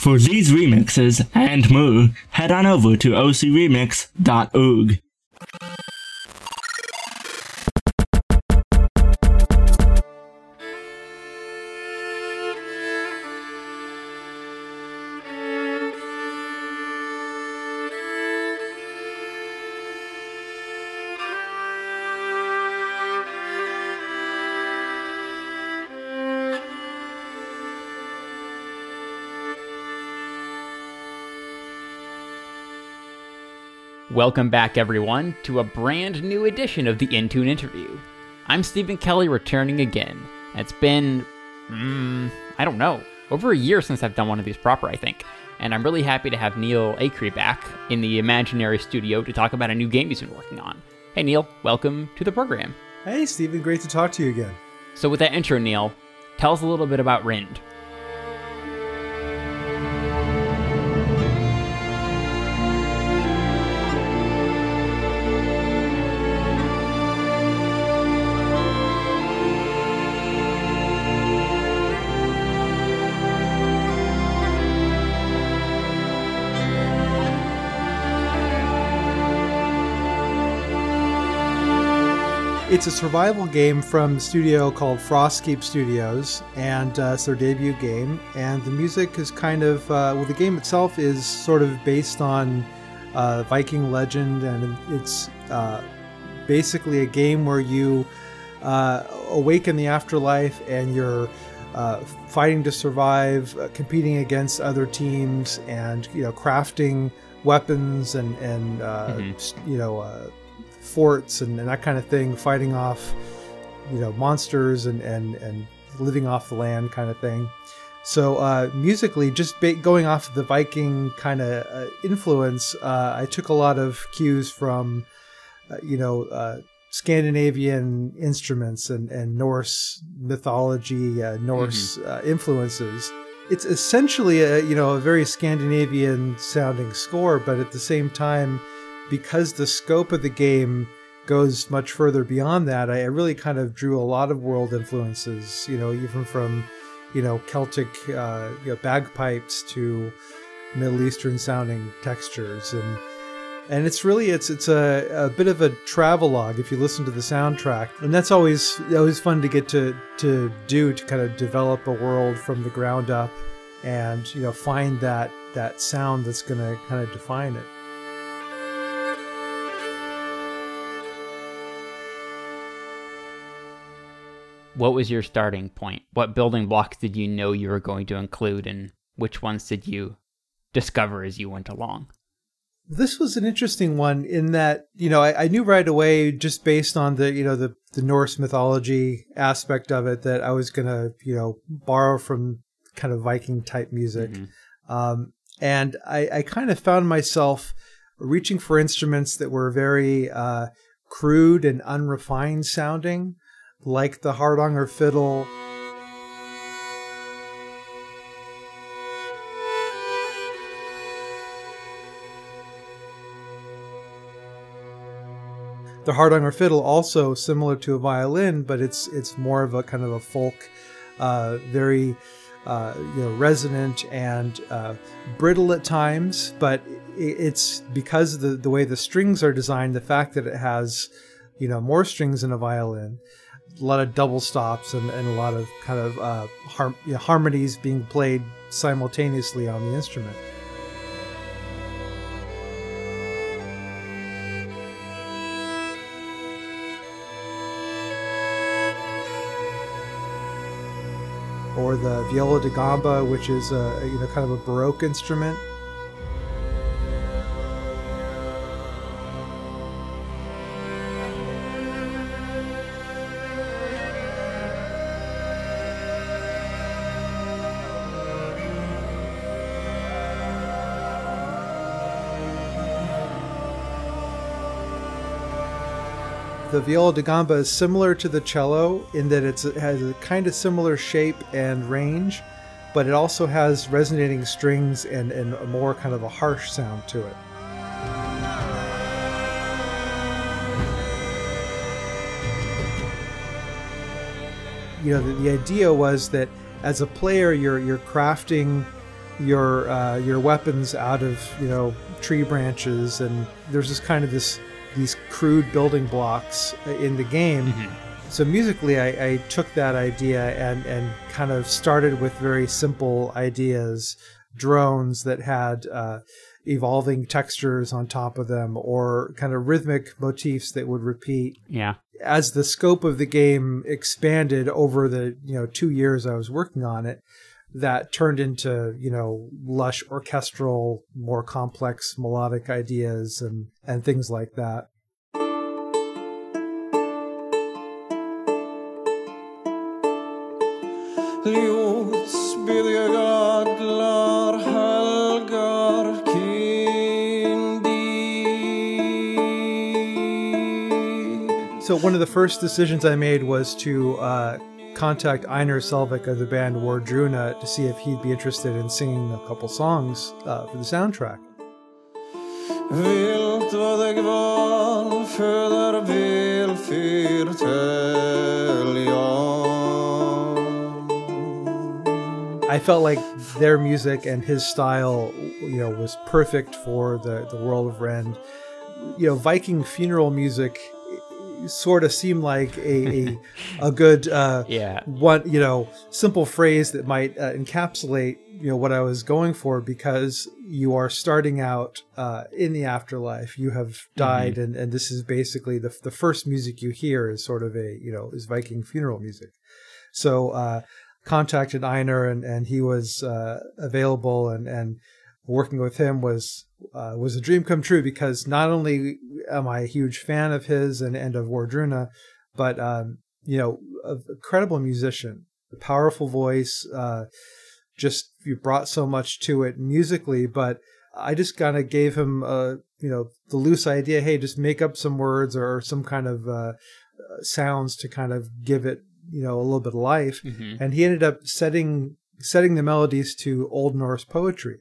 For these remixes and more, head on over to o c remix dot org. Welcome back, everyone, to a brand new edition of the Intune Interview. I'm Stephen Kelly, returning again. It's been, mm, I don't know, over a year since I've done one of these proper, I think. And I'm really happy to have Neil Acree back in the imaginary studio to talk about a new game he's been working on. Hey, Neil, welcome to the program. Hey, Stephen, great to talk to you again. So with that intro, Neil, tell us a little bit about Rind. It's a survival game from a studio called Frostkeep Studios, and uh, it's their debut game. And the music is kind of, uh, well, the game itself is sort of based on uh, Viking legend, and it's uh, basically a game where you uh, awake in the afterlife and you're uh, fighting to survive, uh, competing against other teams, and you know, crafting weapons and and uh, mm-hmm. you know. Uh, forts and, and that kind of thing, fighting off, you know, monsters and, and, and living off the land kind of thing. So uh, musically, just ba- going off of the Viking kind of uh, influence, uh, I took a lot of cues from, uh, you know, uh, Scandinavian instruments and, and Norse mythology, uh, Norse mm-hmm. uh, influences. It's essentially a, you know, a very Scandinavian sounding score, but at the same time, because the scope of the game goes much further beyond that, I really kind of drew a lot of world influences, you know, even from, you know, Celtic uh, you know, bagpipes to Middle Eastern sounding textures. And and it's really, it's it's a, a bit of a travelogue if you listen to the soundtrack. And that's always always fun to get to, to do, to kind of develop a world from the ground up and, you know, find that, that sound that's going to kind of define it. What was your starting point? What building blocks did you know you were going to include, and which ones did you discover as you went along? This was an interesting one in that, you know, I, I knew right away, just based on the, you know, the, the Norse mythology aspect of it, that I was going to, you know, borrow from kind of Viking type music. Mm-hmm. Um, and I, I kind of found myself reaching for instruments that were very uh, crude and unrefined sounding, like the Hardanger fiddle. The Hardanger fiddle, also similar to a violin, but it's it's more of a kind of a folk, uh, very uh, you know, resonant and uh, brittle at times. But it's because of the the way the strings are designed, the fact that it has, you know, more strings than a violin. A lot of double stops and, and a lot of kind of uh, har- you know, harmonies being played simultaneously on the instrument. Or the viola da gamba, which is a, you know, kind of a Baroque instrument. The viola da gamba is similar to the cello in that it's, it has a kind of similar shape and range, but it also has resonating strings and, and a more kind of a harsh sound to it. You know, the, the idea was that as a player, you're you're crafting your uh, your weapons out of, you know, tree branches, and there's this kind of this these crude building blocks in the game. Mm-hmm. So musically, I, I took that idea and and kind of started with very simple ideas, drones that had uh, evolving textures on top of them, or kind of rhythmic motifs that would repeat. Yeah. As the scope of the game expanded over the, you know, two years I was working on it, that turned into, you know, lush orchestral, more complex melodic ideas and, and things like that. So one of the first decisions I made was to uh, contact Einar Selvik of the band Wardruna to see if he'd be interested in singing a couple songs uh, for the soundtrack. I felt like their music and his style, you know, was perfect for the, the world of Rend. You know, Viking funeral music sort of seemed like a a, a good uh, yeah. one, you know, simple phrase that might uh, encapsulate, you know, what I was going for, because you are starting out uh, in the afterlife. You have died, mm-hmm. and, and this is basically the the first music you hear is sort of a, you know, is Viking funeral music. So uh, contacted Einar, and, and he was uh, available, and, and working with him was uh, was a dream come true, because not only am I a huge fan of his and, and of Wardruna, but um, you know, an incredible musician, a powerful voice, uh, just you brought so much to it musically. But I just kind of gave him a, you know, the loose idea, hey, just make up some words or some kind of uh, sounds to kind of give it, you know, a little bit of life. Mm-hmm. And he ended up setting setting the melodies to Old Norse poetry.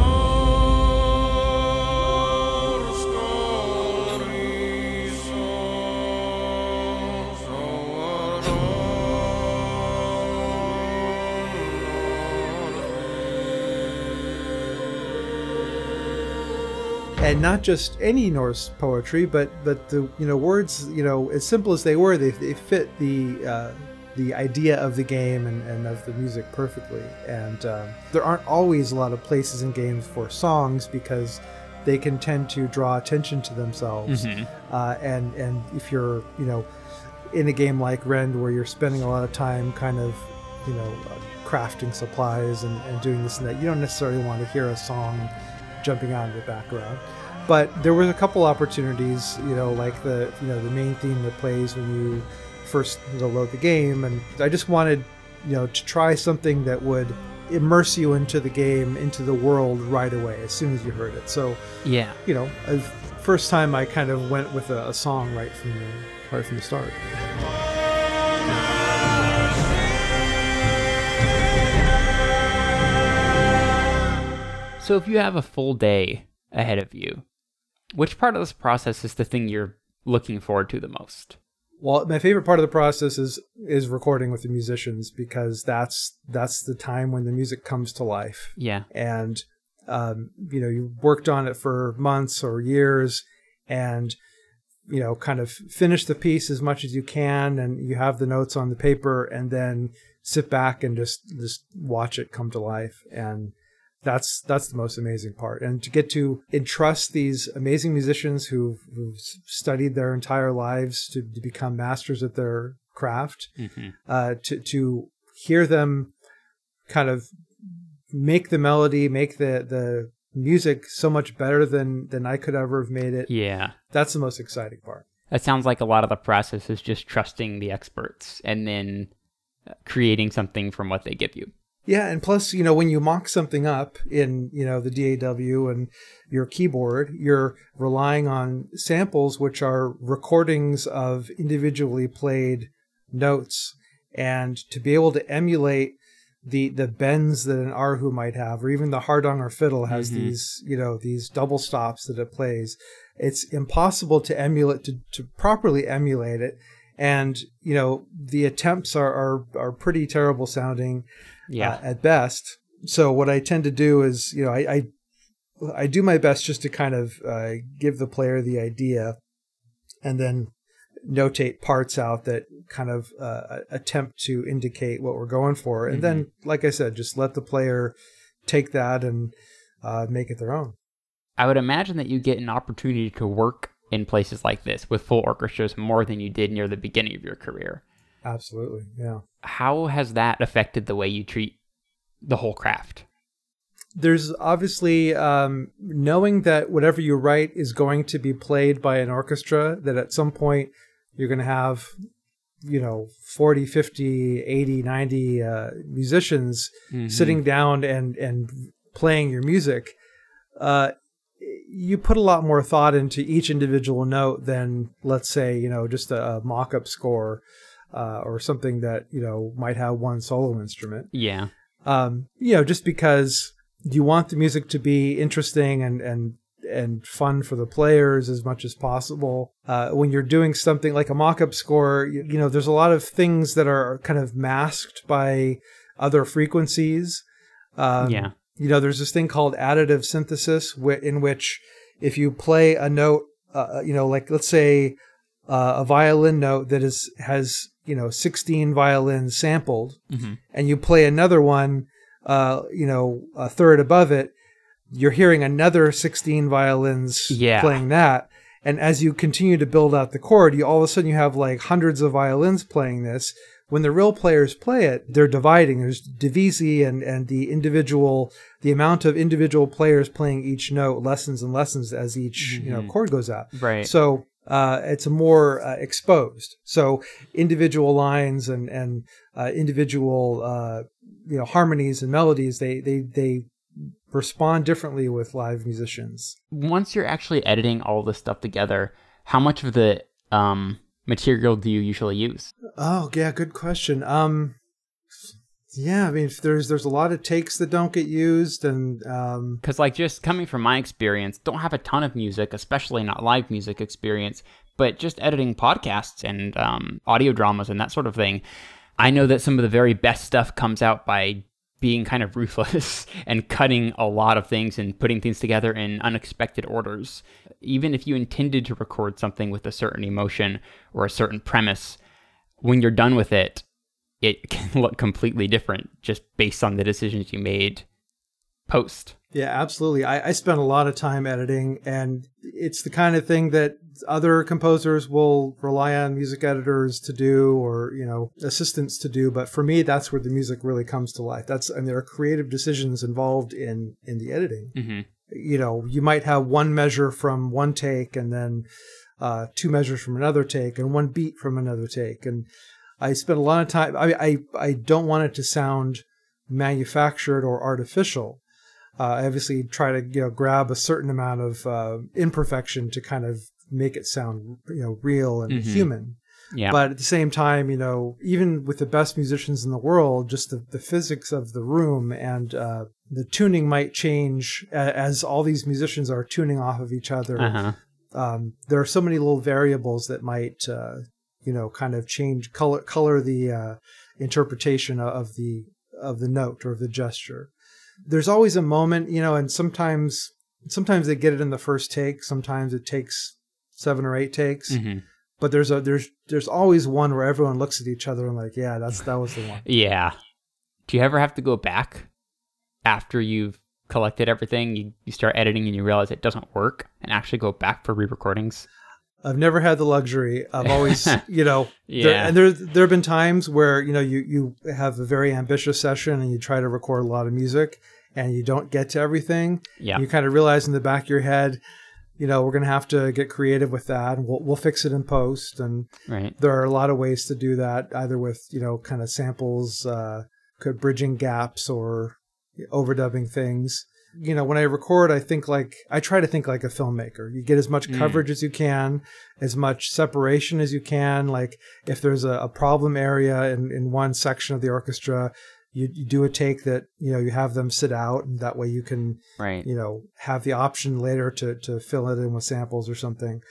And not just any Norse poetry, but but the, you know, words, you know, as simple as they were, they they fit the uh, the idea of the game and, and of the music perfectly. And um, there aren't always a lot of places in games for songs, because they can tend to draw attention to themselves. Mm-hmm. Uh, and and if you're, you know, in a game like Rend, where you're spending a lot of time kind of, you know, uh, crafting supplies and, and doing this and that, you don't necessarily want to hear a song jumping out in the background. But there was a couple opportunities, you know, like the, you know, the main theme that plays when you first, you know, load the game, and I just wanted, you know, to try something that would immerse you into the game, into the world right away as soon as you heard it. So yeah, you know, the first time I kind of went with a, a song right from the right from the start. So if you have a full day ahead of you, which part of this process is the thing you're looking forward to the most? Well, my favorite part of the process is is recording with the musicians, because that's that's the time when the music comes to life. Yeah. And um, you know, you worked on it for months or years, and you know, kind of finish the piece as much as you can, and you have the notes on the paper, and then sit back and just just watch it come to life. And That's that's the most amazing part. And to get to entrust these amazing musicians who've, who've studied their entire lives to, to become masters at their craft, mm-hmm. uh, to to hear them kind of make the melody, make the, the music so much better than, than I could ever have made it. Yeah. That's the most exciting part. That sounds like a lot of the process is just trusting the experts and then creating something from what they give you. Yeah, and plus, you know, when you mock something up in, you know, the D A W and your keyboard, you're relying on samples, which are recordings of individually played notes. And to be able to emulate the the bends that an Arhu might have, or even the Hardanger fiddle has mm-hmm. these, you know, these double stops that it plays, it's impossible to emulate, to, to properly emulate it. And, you know, the attempts are, are, are pretty terrible sounding. Yeah. Uh, at best, so what I tend to do is, you know, I, I, I do my best just to kind of uh, give the player the idea and then notate parts out that kind of uh, attempt to indicate what we're going for. And mm-hmm. then, like I said, just let the player take that and uh, make it their own. I would imagine that you get an opportunity to work in places like this with full orchestras more than you did near the beginning of your career. Absolutely, yeah. How has that affected the way you treat the whole craft? There's obviously um, knowing that whatever you write is going to be played by an orchestra, that at some point you're going to have, you know, forty, fifty, eighty, ninety uh, musicians mm-hmm. sitting down and, and playing your music. Uh, you put a lot more thought into each individual note than, let's say, you know, just a, a mock-up score uh, or something that, you know, might have one solo instrument. Yeah. Um, you know, just because you want the music to be interesting and, and, and fun for the players as much as possible. Uh, when you're doing something like a mock-up score, you, you know, there's a lot of things that are kind of masked by other frequencies. Um, yeah. You know, there's this thing called additive synthesis, wh- in which if you play a note, uh, you know, like let's say uh, a violin note that is has, you know, sixteen violins sampled, mm-hmm. and you play another one, uh, you know, a third above it, you're hearing another sixteen violins yeah. playing that. And as you continue to build out the chord, you all of a sudden you have like hundreds of violins playing this. When the real players play it, they're dividing. There's divisi, and, and the individual, the amount of individual players playing each note lessens and lessens as each mm-hmm. you know chord goes out. Right. So uh, it's more uh, exposed. So individual lines and and uh, individual uh, you know harmonies and melodies, they they they respond differently with live musicians. Once you're actually editing all this stuff together, how much of the um material do you usually use? Oh, yeah, good question. Um, yeah, I mean, if there's there's a lot of takes that don't get used, and um, because like just coming from my experience, don't have a ton of music, especially not live music experience, but just editing podcasts and um, audio dramas and that sort of thing. I know that some of the very best stuff comes out by being kind of ruthless and cutting a lot of things and putting things together in unexpected orders. Even if you intended to record something with a certain emotion or a certain premise, when you're done with it, it can look completely different just based on the decisions you made post. Yeah, absolutely. I, I spent a lot of time editing, and it's the kind of thing that other composers will rely on music editors to do, or, you know, assistants to do. But for me, that's where the music really comes to life. That's, and there are creative decisions involved in, in the editing. Mm-hmm. You know, you might have one measure from one take, and then uh, two measures from another take, and one beat from another take. And I spent a lot of time. I I, I don't want it to sound manufactured or artificial. Uh, I obviously try to, you know, grab a certain amount of uh, imperfection to kind of make it sound, you know, real and mm-hmm. human. Yeah. But at the same time, you know, even with the best musicians in the world, just the, the physics of the room and uh, the tuning might change as all these musicians are tuning off of each other. Uh-huh. Um, there are so many little variables that might, uh, you know, kind of change, color, color the uh, interpretation of the of the note or the gesture. There's always a moment, you know, and sometimes sometimes they get it in the first take. Sometimes it takes seven or eight takes. Mm-hmm. But there's a there's there's always one where everyone looks at each other and like, yeah, that's that was the one. Yeah. Do you ever have to go back after you've collected everything? You you start editing and you realize it doesn't work, and actually go back for re-recordings? I've never had the luxury. I've always, you know, yeah. there, and there there have been times where, you know, you, you have a very ambitious session and you try to record a lot of music and you don't get to everything. Yeah. You kind of realize in the back of your head, you know, we're going to have to get creative with that, and we'll we'll fix it in post. And right. there are a lot of ways to do that, either with, you know, kind of samples, uh, could bridging gaps or overdubbing things. You know, when I record, I think like, I try to think like a filmmaker. You get as much coverage mm. as you can, as much separation as you can. Like if there's a, a problem area in, in one section of the orchestra, you, you do a take that, you know, you have them sit out, and that way you can, right. you know, have the option later to, to fill it in with samples or something.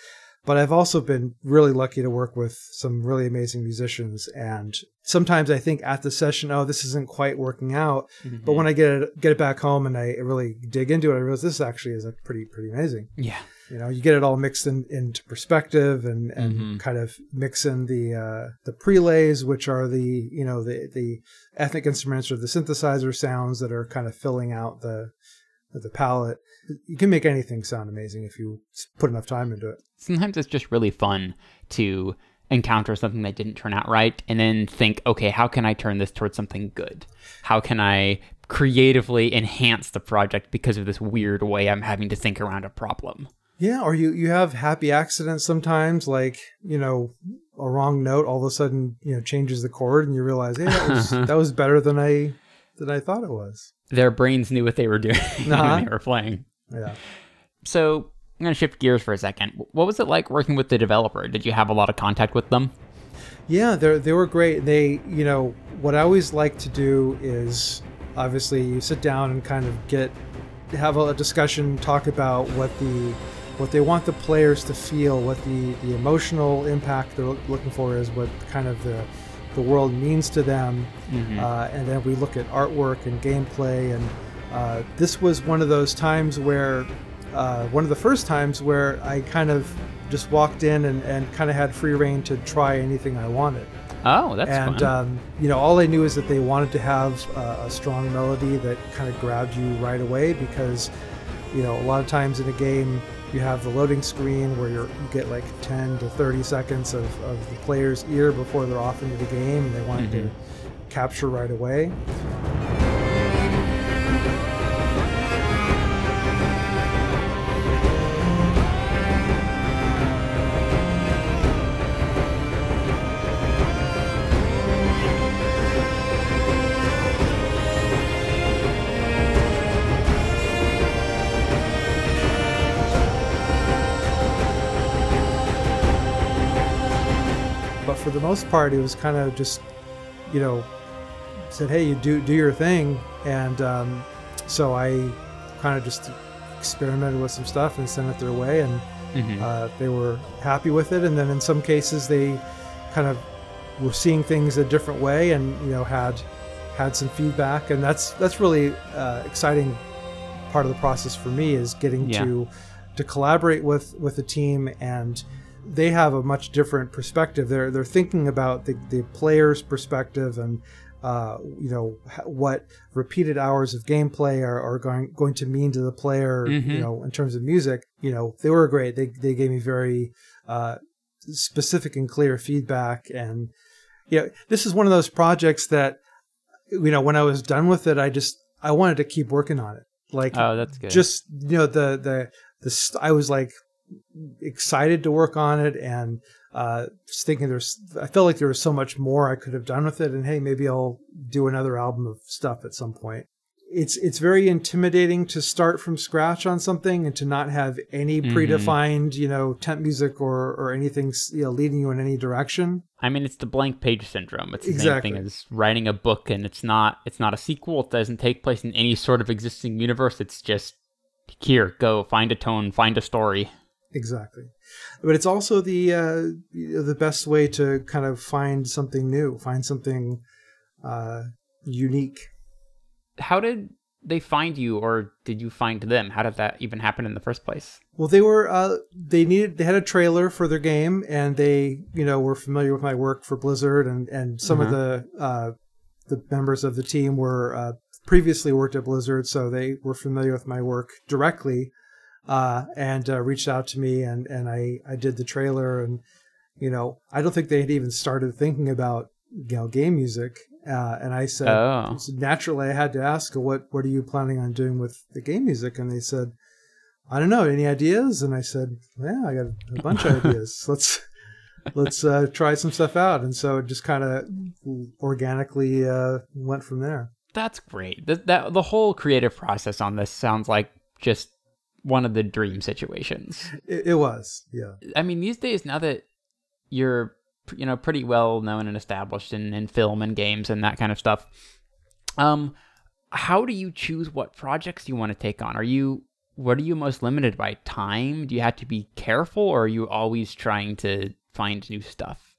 but I've also been really lucky to work with some really amazing musicians. And sometimes I think at the session, oh, this isn't quite working out. Mm-hmm. But when I get it, get it back home and I really dig into it, I realize this actually is a pretty, pretty amazing. Yeah. You know, you get it all mixed in, into perspective and, and Mm-hmm. kind of mix in the uh, the prelays, which are the, you know, the, the ethnic instruments or the synthesizer sounds that are kind of filling out the the palette. You can make anything sound amazing if you put enough time into it. Sometimes it's just really fun to encounter something that didn't turn out right and then think, okay, how can I turn this towards something good? How can I creatively enhance the project because of this weird way I'm having to think around a problem? Yeah, or you, you have happy accidents sometimes, like, you know, a wrong note all of a sudden, you know, changes the chord and you realize, hey, that was, that was better than I than I thought it was. Their brains knew what they were doing Uh-huh. when they were playing. Yeah. So I'm going to shift gears for a second. What was it like working with the developer? Did you have a lot of contact with them? Yeah, they they were great. They, you know, what I always like to do is obviously you sit down and kind of get have a discussion, talk about what the what they want the players to feel, what the, the emotional impact they're looking for is, what kind of the the world means to them, Mm-hmm. uh, and then we look at artwork and gameplay. And uh, this was one of those times where, uh, one of the first times where I kind of just walked in and, and kind of had free reign to try anything I wanted. Oh, that's And fun. um, you know, all I knew is that they wanted to have uh, a strong melody that kind of grabbed you right away, because you know, a lot of times in a game you have the loading screen where you're, you get like ten to thirty seconds of, of the player's ear before they're off into the game, and they want it to capture right away. But for the most part, it was kind of just, you know, said, hey, you do do your thing. And um, so I kind of just experimented with some stuff and sent it their way, and Mhm. uh, they were happy with it. And then in some cases, they kind of were seeing things a different way, and you know, had had some feedback. And that's that's really uh, exciting part of the process for me, is getting Yeah. to to collaborate with with a team, and they have a much different perspective. They're they're thinking about the, the player's perspective, and uh, you know, h- what repeated hours of gameplay are, are going going to mean to the player. Mhm. You know, in terms of music. You know, they were great. They they gave me very uh, specific and clear feedback, and you know, this is one of those projects that, you know, when I was done with it, I just I wanted to keep working on it. Like, Oh, that's good. just you know, the the the st- I was like excited to work on it, and uh just thinking there's I felt like there was so much more I could have done with it, and hey, maybe I'll do another album of stuff at some point. It's it's very intimidating to start from scratch on something and to not have any Mhm. predefined, you know, temp music or or anything, you know, leading you in any direction. I mean, it's the blank page syndrome. It's the Exactly. same thing as writing a book, and it's not it's not a sequel. It doesn't take place in any sort of existing universe. It's just, here, go, find a tone, find a story. Exactly. But it's also the uh, you know, the best way to kind of find something new, find something uh, unique. How did they find you, or did you find them? How did that even happen in the first place? Well, they were uh, they needed they had a trailer for their game, and they you know were familiar with my work for Blizzard, and and some of the uh, the members of the team were uh, previously worked at Blizzard, so they were familiar with my work directly. Uh, and uh, reached out to me, and, and I, I did the trailer, and you know, I don't think they had even started thinking about, you know, game music. Uh, and I said, Oh. so naturally I had to ask, what what are you planning on doing with the game music? And they said, I don't know, any ideas? And I said, yeah, I got a bunch of ideas. Let's let's uh, try some stuff out. And so it just kind of organically uh, went from there. That's great. That, that the whole creative process on this sounds like just one of the dream situations. It, it was, yeah. I mean, these days, now that you're, you know, pretty well known and established in, in film and games and that kind of stuff, um, how do you choose what projects you want to take on? Are you what are you most limited by? Time? Do you have to be careful, or are you always trying to find new stuff?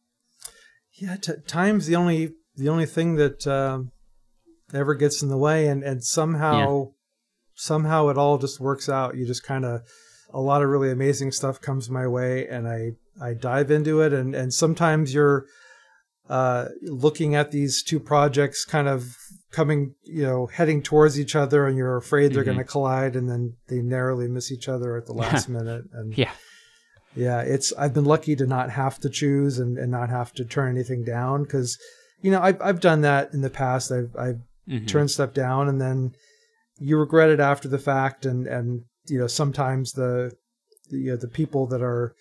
Yeah, t- time's the only the only thing that uh, ever gets in the way, and and somehow yeah. somehow it all just works out. You just kind of a lot of really amazing stuff comes my way, and I I dive into it, and and sometimes you're uh, looking at these two projects kind of coming, you know, heading towards each other, and you're afraid they're mm-hmm. going to collide, and then they narrowly miss each other at the last minute. And yeah. Yeah, it's I've been lucky to not have to choose and, and not have to turn anything down, because, you know, I've I've done that in the past. I've I've mm-hmm. turned stuff down, and then you regret it after the fact. And, and you know, sometimes the, the you know the people that are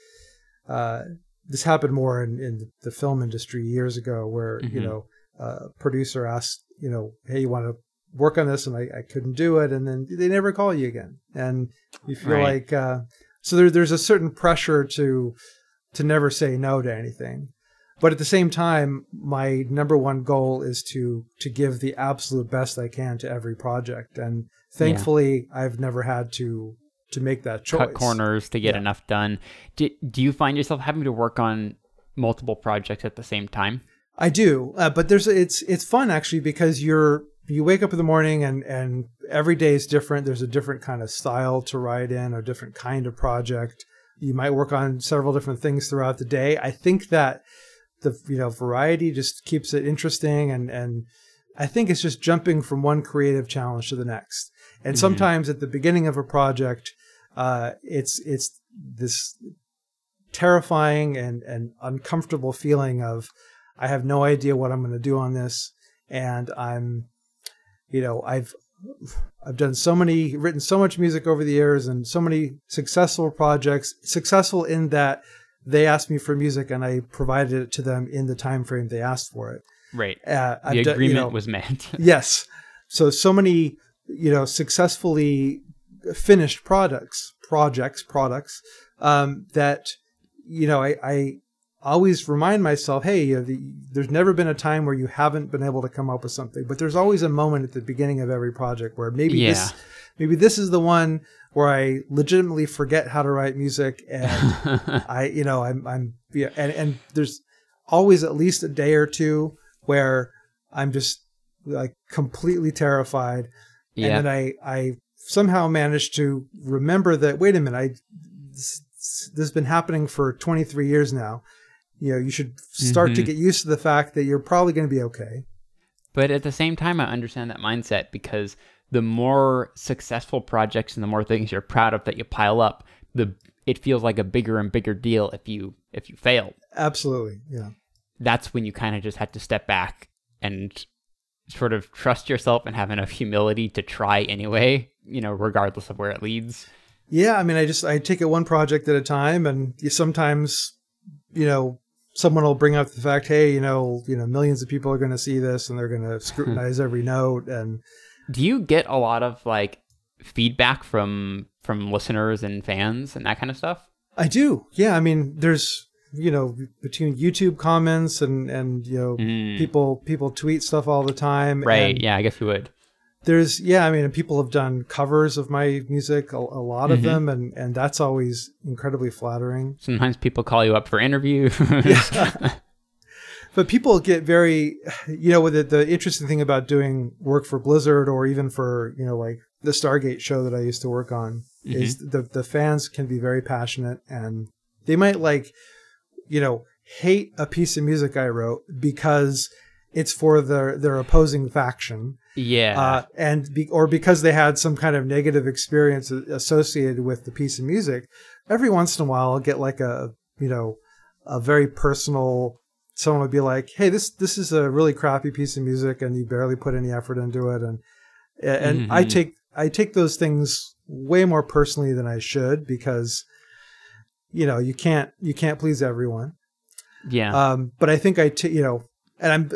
uh, this happened more in, in the film industry years ago, where mm-hmm. you know a producer asked, you know, hey, you want to work on this, and I, I couldn't do it, and then they never call you again, and you feel right. like. Uh, So there, there's a certain pressure to to never say no to anything. But at the same time, my number one goal is to to give the absolute best I can to every project. And thankfully, yeah. I've never had to to make that choice. Cut corners to get yeah. enough done. Do, do you find yourself having to work on multiple projects at the same time? I do. Uh, but there's it's it's fun, actually, because you're you wake up in the morning and, and every day is different. There's a different kind of style to write in, or different kind of project. You might work on several different things throughout the day. I think that the, you know, variety just keeps it interesting. And, and I think it's just jumping from one creative challenge to the next. And mm-hmm. sometimes at the beginning of a project, uh, it's, it's this terrifying and, and uncomfortable feeling of, I have no idea what I'm going to do on this. And I'm, You know, I've I've done so many, written so much music over the years, and so many successful projects. Successful in that they asked me for music, and I provided it to them in the time frame they asked for it. Right. Uh, the I've agreement done, you know, was met. Yes. So so many, you know, successfully finished products, projects, products um, that, you know, I. I always remind myself, hey, you know, the, there's never been a time where you haven't been able to come up with something, but there's always a moment at the beginning of every project where maybe yeah. this, maybe this is the one where I legitimately forget how to write music, and I, you know, I'm, I'm, yeah, and and there's always at least a day or two where I'm just like completely terrified, yeah. and then I, I somehow managed to remember that. Wait a minute, I, this, this has been happening for twenty-three years now. You know, you should start mm-hmm. to get used to the fact that you're probably going to be okay. But at the same time, I understand that mindset, because the more successful projects and the more things you're proud of that you pile up, the it feels like a bigger and bigger deal if you if you fail. Absolutely, yeah. That's when you kind of just have to step back and sort of trust yourself and have enough humility to try anyway, you know, regardless of where it leads. Yeah, I mean, I just I take it one project at a time, and you sometimes, you know, someone will bring up the fact, hey, you know, you know, millions of people are going to see this, and they're going to scrutinize every note. And do you get a lot of like feedback from from listeners and fans and that kind of stuff? I do. Yeah, I mean, there's, you know, between YouTube comments and and you know, mm. people people tweet stuff all the time. Right. Yeah, I guess you would. There's, yeah, I mean, people have done covers of my music, a, a lot of mm-hmm. them, and, and that's always incredibly flattering. Sometimes people call you up for interviews. Yeah. But people get very, you know, the, the interesting thing about doing work for Blizzard, or even for, you know, like the Stargate show that I used to work on, mm-hmm. is the, the fans can be very passionate, and they might like, you know, hate a piece of music I wrote because it's for their, their opposing faction. Yeah. Uh, and be, or because they had some kind of negative experience associated with the piece of music. Every once in a while, I'll get like a, you know, a very personal, someone would be like, hey, this, this is a really crappy piece of music, and you barely put any effort into it. And, and mm-hmm. I take, I take those things way more personally than I should, because, you know, you can't, you can't please everyone. Yeah. Um, but I think I, t- you know, and I'm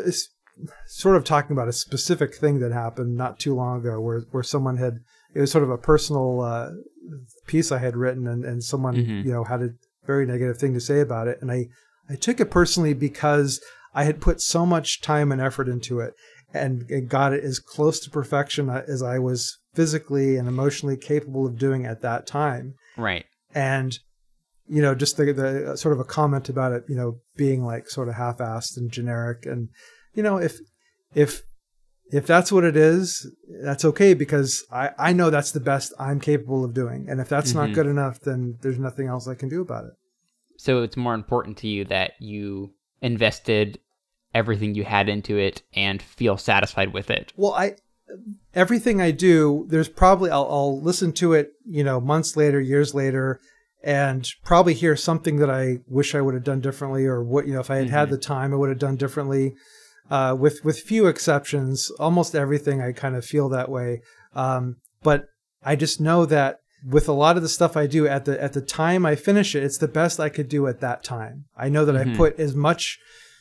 sort of talking about a specific thing that happened not too long ago, where, where someone had, it was sort of a personal uh, piece I had written, and, and someone, mm-hmm. you know, had a very negative thing to say about it. And I, I took it personally because I had put so much time and effort into it, and, and got it as close to perfection as I was physically and emotionally capable of doing at that time. Right. And, you know, just the, the uh, sort of a comment about it, you know, being like sort of half-assed and generic. And, you know, if, if, if that's what it is, that's okay, because I, I know that's the best I'm capable of doing. And if that's Mm-hmm. not good enough, then there's nothing else I can do about it. So it's more important to you that you invested everything you had into it and feel satisfied with it. Well, I, everything I do, there's probably, I'll, I'll listen to it, you know, months later, years later, and probably hear something that I wish I would have done differently, or what, you know, if I had Mm-hmm. had the time, I would have done differently. Uh, with, with few exceptions, almost everything I kind of feel that way. Um, but I just know that with a lot of the stuff I do at the, at the time I finish it, it's the best I could do at that time. I know that Mm-hmm. I put as much,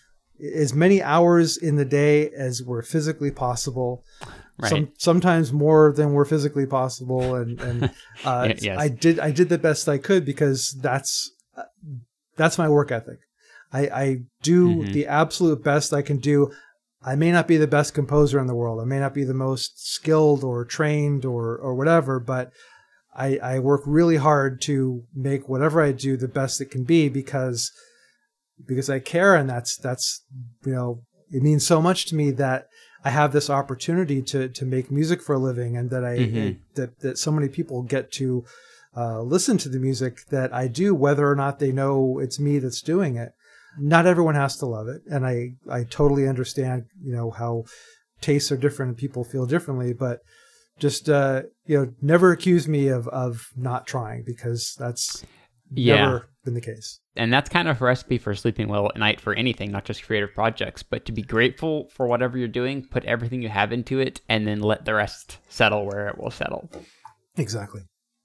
as many hours in the day as were physically possible. Right. Some, sometimes more than were physically possible. And, and, uh, Y- yes. I did, I did the best I could, because that's, uh, that's my work ethic. I, I do Mm-hmm. the absolute best I can do. I may not be the best composer in the world. I may not be the most skilled or trained or, or whatever, but I, I work really hard to make whatever I do the best it can be, because, because I care. And that's, that's, you know, it means so much to me that I have this opportunity to, to make music for a living, and that I, Mhm. that, that so many people get to uh, listen to the music that I do, whether or not they know it's me that's doing it. Not everyone has to love it. And I, I totally understand, you know, how tastes are different and people feel differently, but just, uh, you know, never accuse me of, of not trying, because that's Yeah. never been the case. And that's kind of a recipe for sleeping well at night for anything, not just creative projects, but to be grateful for whatever you're doing, put everything you have into it, and then let the rest settle where it will settle. Exactly.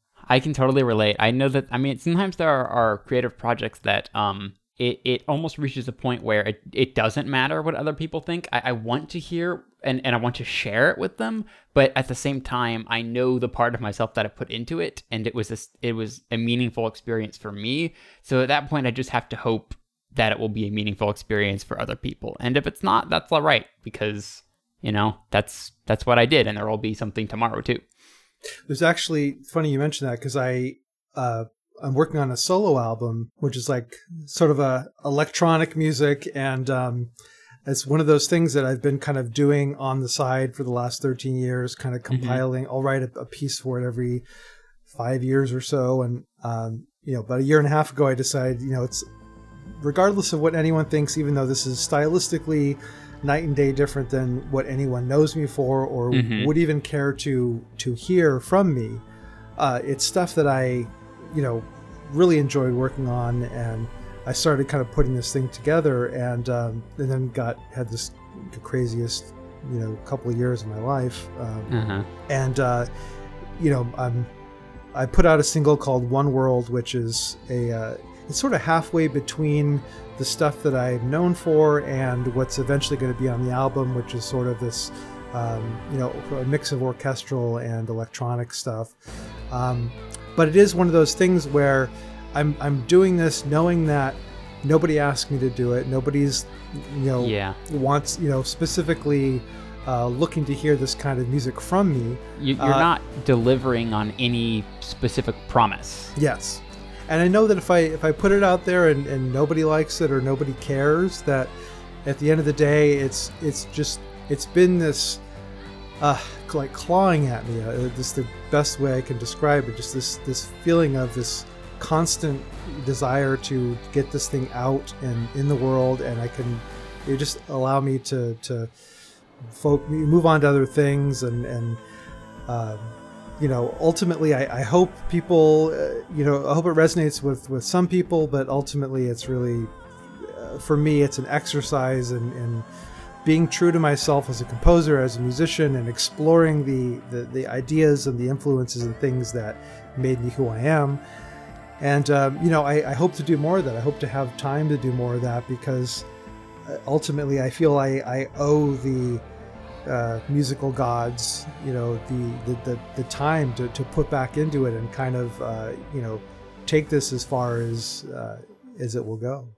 I can totally relate. I know that, I mean, sometimes there are, are creative projects that um, it, it almost reaches a point where it, it doesn't matter what other people think. I, I want to hear and, and I want to share it with them, but at the same time, I know the part of myself that I put into it, and it was a, it was a meaningful experience for me. So at that point, I just have to hope that it will be a meaningful experience for other people. And if it's not, that's all right, because, you know, that's that's what I did, and there will be something tomorrow too. There's actually, funny you mentioned that, because I, uh, I'm working on a solo album, which is like sort of a electronic music. And um, it's one of those things that I've been kind of doing on the side for the last thirteen years, kind of compiling. Mm-hmm. I'll write a, a piece for it every five years or so. And, um, you know, about a year and a half ago, I decided, you know, it's regardless of what anyone thinks, even though this is stylistically night and day different than what anyone knows me for, or mm-hmm. would even care to to hear from me. Uh, it's stuff that I, you know, really enjoyed working on, and I started kind of putting this thing together, and um, and then got had this the craziest, you know, couple of years of my life, um, uh-huh. and uh, you know, I'm I put out a single called One World, which is a uh, it's sort of halfway between the stuff that I'm known for and what's eventually going to be on the album, which is sort of this, um, you know, a mix of orchestral and electronic stuff. Um, but it is one of those things where I'm I'm doing this knowing that nobody asked me to do it. Nobody's, you know, yeah. wants, you know, specifically uh, looking to hear this kind of music from me. You, you're uh, not delivering on any specific promise. Yes. And I know that if I if I put it out there and, and nobody likes it or nobody cares, that at the end of the day, it's it's just it's been this uh, like clawing at me. Uh, this is the best way I can describe it. Just this this feeling of this constant desire to get this thing out and in the world, and I can it just allow me to to folk, move on to other things and and. Um, You know, ultimately, I, I hope people, uh, you know, I hope it resonates with, with some people, but ultimately it's really, uh, for me, it's an exercise in, in being true to myself as a composer, as a musician, and exploring the, the, the ideas and the influences and things that made me who I am. And, um, you know, I, I hope to do more of that. I hope to have time to do more of that, because uh, ultimately I feel I, I owe the Uh, musical gods, you know, the the, the, the time to, to put back into it and kind of, uh, you know, take this as far as uh, as it will go.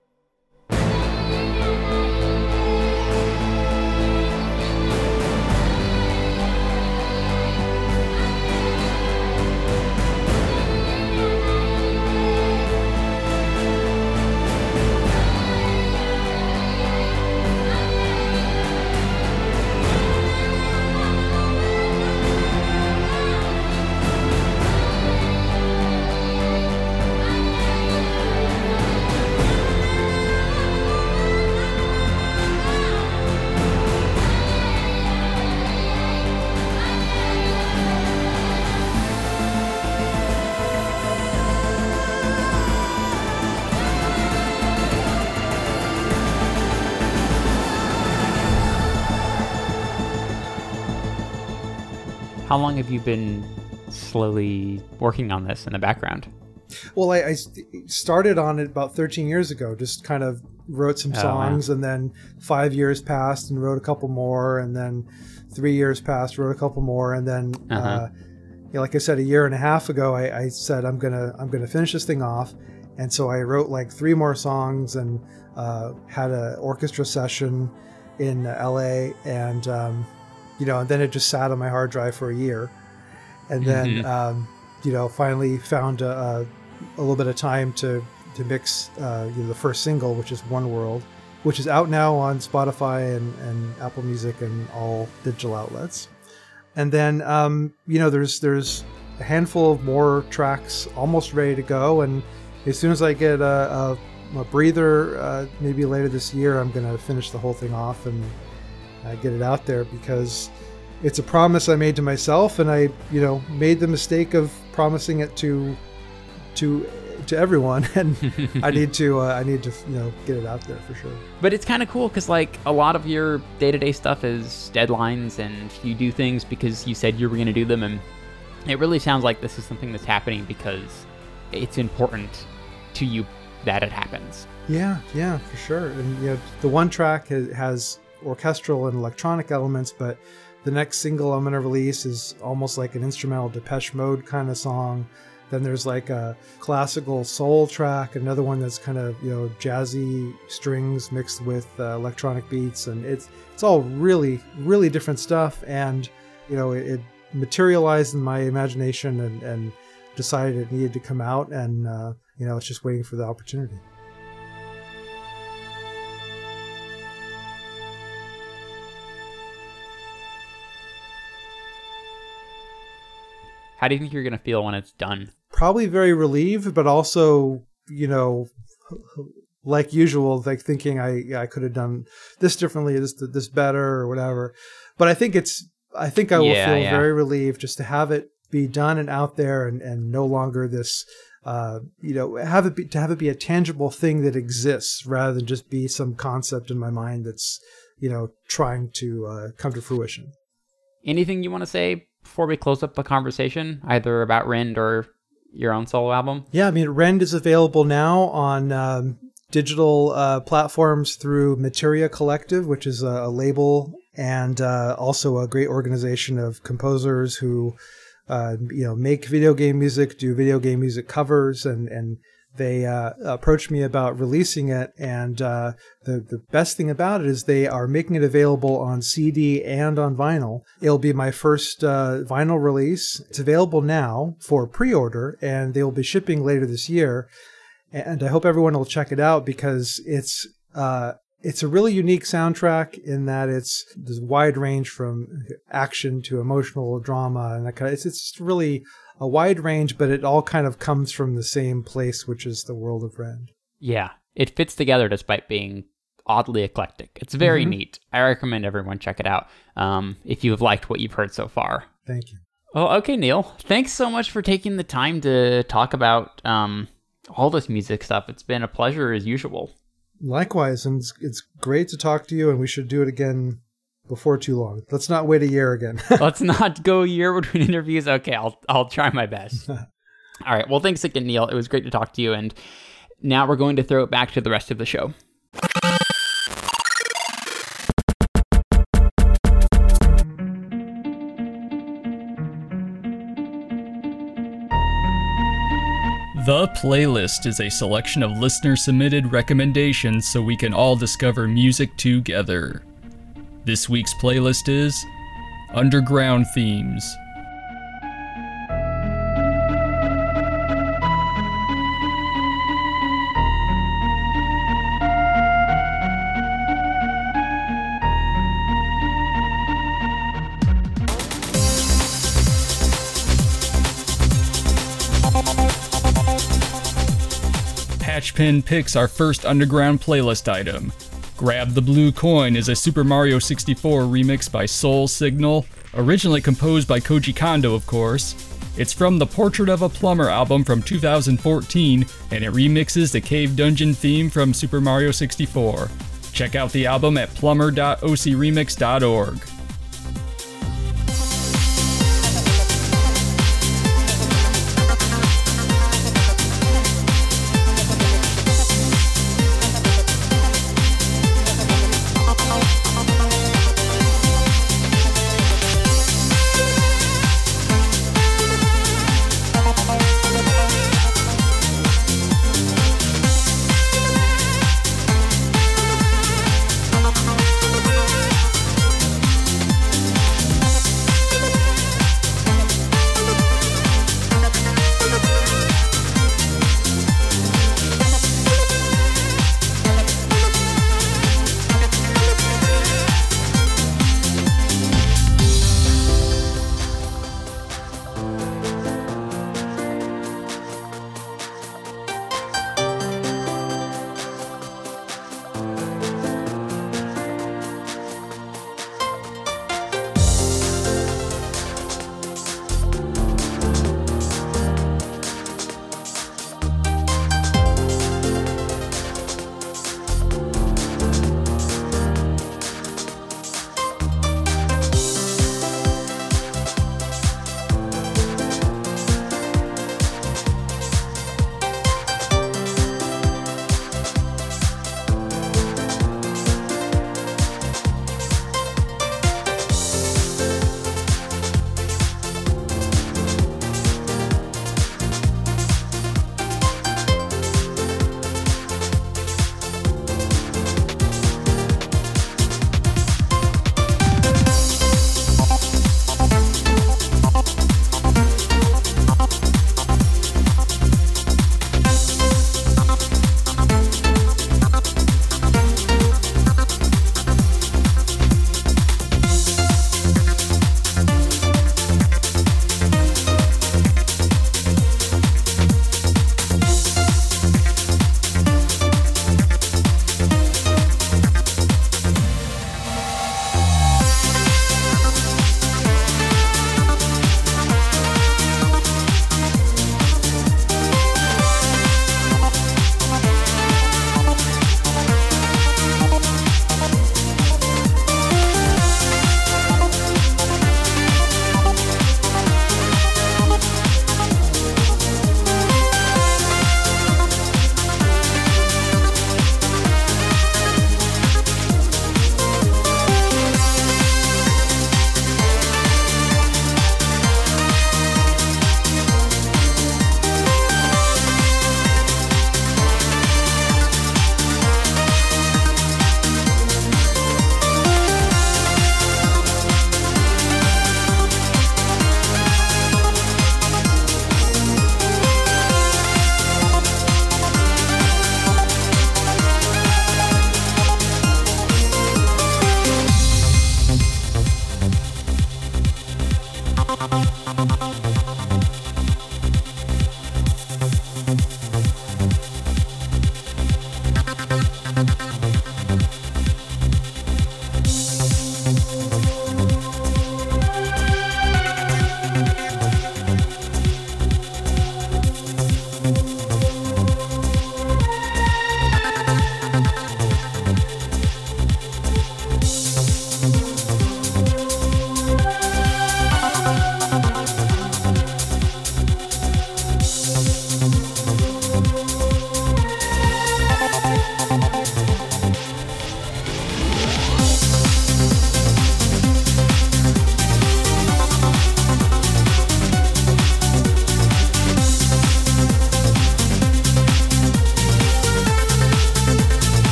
How long have you been slowly working on this in the background? Well, I, I started on it about thirteen years ago, just kind of wrote some Oh, songs, wow. and then five years passed and wrote a couple more, and then three years passed, wrote a couple more, and then, Uh-huh. uh, you know, like I said, a year and a half ago, I, I said I'm gonna I'm gonna finish this thing off, and so I wrote like three more songs and uh, had an orchestra session in L A, and um, you know, and then it just sat on my hard drive for a year, and then Mhm. um, you know, finally found a, a, a little bit of time to to mix uh, you know, the first single, which is One World, which is out now on Spotify and, and Apple Music and all digital outlets. And then um, you know, there's there's a handful of more tracks almost ready to go, and as soon as I get a, a, a breather, uh, maybe later this year, I'm gonna finish the whole thing off and uh, get it out there, because it's a promise I made to myself, and I, you know, made the mistake of promising it to to to everyone, and I need to uh, I need to you know get it out there for sure. But it's kind of cool because, like, a lot of your day-to-day stuff is deadlines, and you do things because you said you were going to do them, and it really sounds like this is something that's happening because it's important to you that it happens. Yeah, yeah, for sure. And you know, the one track has, has orchestral and electronic elements, but the next single I'm going to release is almost like an instrumental Depeche Mode kind of song. Then there's like a classical soul track, another one that's kind of, you know, jazzy strings mixed with uh, electronic beats, and it's it's all really, really different stuff. And you know, it, it materialized in my imagination, and, and decided it needed to come out, and uh, you know, it's just waiting for the opportunity. How do you think you're going to feel when it's done? Probably very relieved, but also, you know, like usual, like thinking I I could have done this differently, this this better, or whatever. But I think it's I think I will Yeah, feel yeah. very relieved just to have it be done and out there, and, and no longer this uh you know have it be, to have it be a tangible thing that exists rather than just be some concept in my mind that's, you know, trying to uh, come to fruition. Anything you want to say before we close up the conversation, either about Rend or your own solo album? Yeah, I mean, Rend is available now on um, digital uh, platforms through Materia Collective, which is a, a label, and uh, also a great organization of composers who, uh, you know, make video game music, do video game music covers, and and they uh, approached me about releasing it. And uh, the the best thing about it is they are making it available on C D and on vinyl. It'll be my first uh, vinyl release. It's available now for pre-order, and they will be shipping later this year. And I hope everyone will check it out, because it's uh, it's a really unique soundtrack in that it's there's a wide range from action to emotional drama, and that kind of, it's it's really a wide range, but it all kind of comes from the same place, which is the world of Rend. Yeah, it fits together despite being oddly eclectic. It's very Mhm. neat. I recommend everyone check it out um, if you've liked what you've heard so far. Thank you. Well, okay, Neil. Thanks so much for taking the time to talk about um, all this music stuff. It's been a pleasure as usual. Likewise, and it's, it's great to talk to you, and we should do it again before too long. Let's not wait a year again. Let's not go a year between interviews. Okay, I'll I'll try my best. All right. Well, thanks again, Neil. It was great to talk to you. And now we're going to throw it back to the rest of the show. The Playlist is a selection of listener-submitted recommendations so we can all discover music together. This week's playlist is Underground Themes. Patchpin picks our first underground playlist item. Grab the Blue Coin is a Super Mario sixty-four remix by Soul Signal, originally composed by Koji Kondo, of course. It's from the Portrait of a Plumber album from two thousand fourteen, and it remixes the Cave Dungeon theme from Super Mario sixty-four. Check out the album at plumber dot o c remix dot org.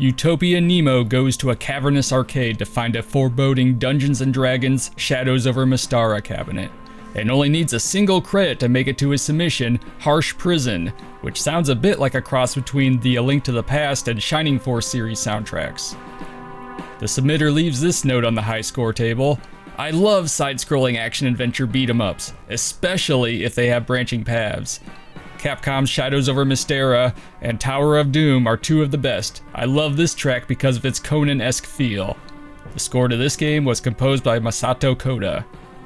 Utopia Nemo goes to a cavernous arcade to find a foreboding Dungeons and Dragons Shadows over Mystara cabinet, and only needs a single credit to make it to his submission, Harsh Prison, which sounds a bit like a cross between the A Link to the Past and Shining Force series soundtracks. The submitter leaves this note on the high score table: I love side-scrolling action-adventure beat-em-ups, especially if they have branching paths. Capcom's Shadows over Mystara and Tower of Doom are two of the best. I love this track because of its Conan-esque feel. The score to this game was composed by Masato Koda.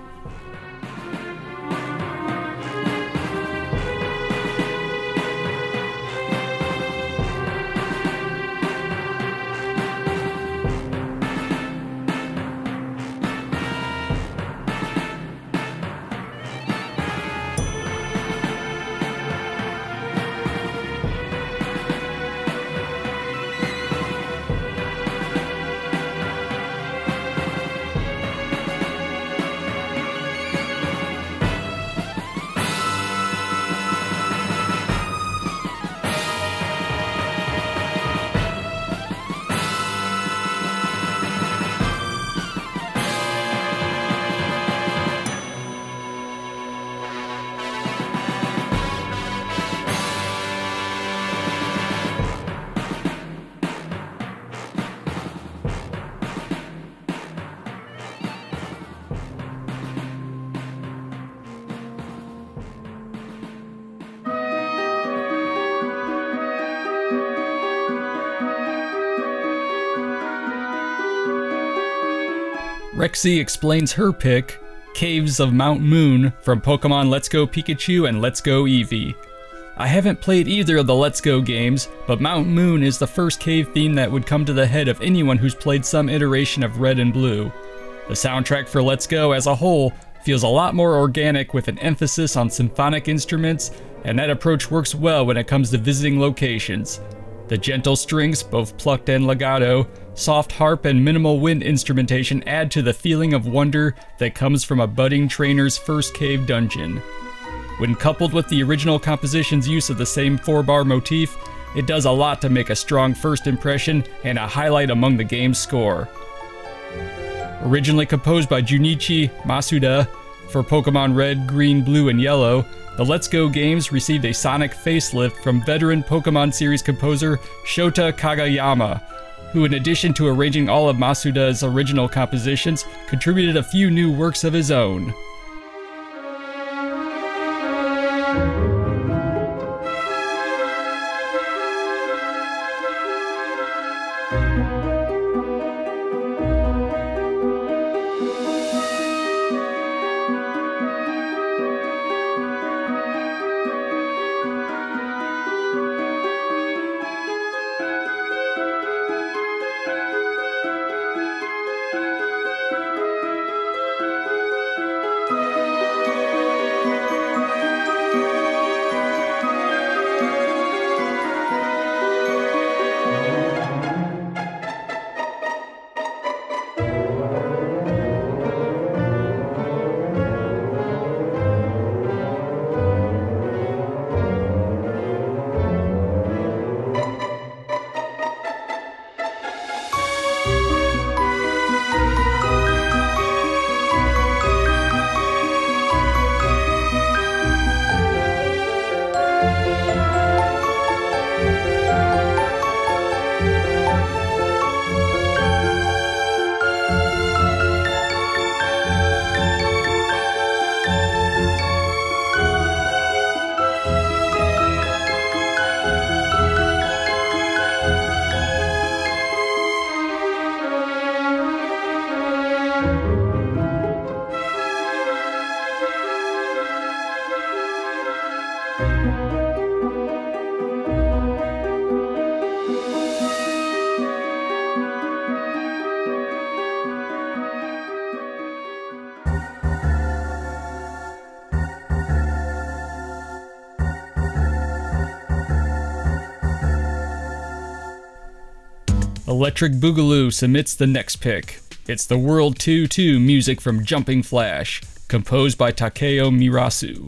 Rexy explains her pick, Caves of Mount Moon, from Pokemon Let's Go Pikachu and Let's Go Eevee. I haven't played either of the Let's Go games, but Mount Moon is the first cave theme that would come to the head of anyone who's played some iteration of Red and Blue. The soundtrack for Let's Go as a whole feels a lot more organic with an emphasis on symphonic instruments, and that approach works well when it comes to visiting locations. The gentle strings, both plucked and legato, soft harp, and minimal wind instrumentation add to the feeling of wonder that comes from a budding trainer's first cave dungeon. When coupled with the original composition's use of the same four-bar motif, it does a lot to make a strong first impression and a highlight among the game's score. Originally composed by Junichi Masuda for Pokemon Red, Green, Blue, and Yellow, the Let's Go games received a sonic facelift from veteran Pokemon series composer Shota Kagayama, who, in addition to arranging all of Masuda's original compositions, contributed a few new works of his own. Electric Boogaloo submits the next pick. It's the World two two music from Jumping Flash, composed by Takeo Mirasu.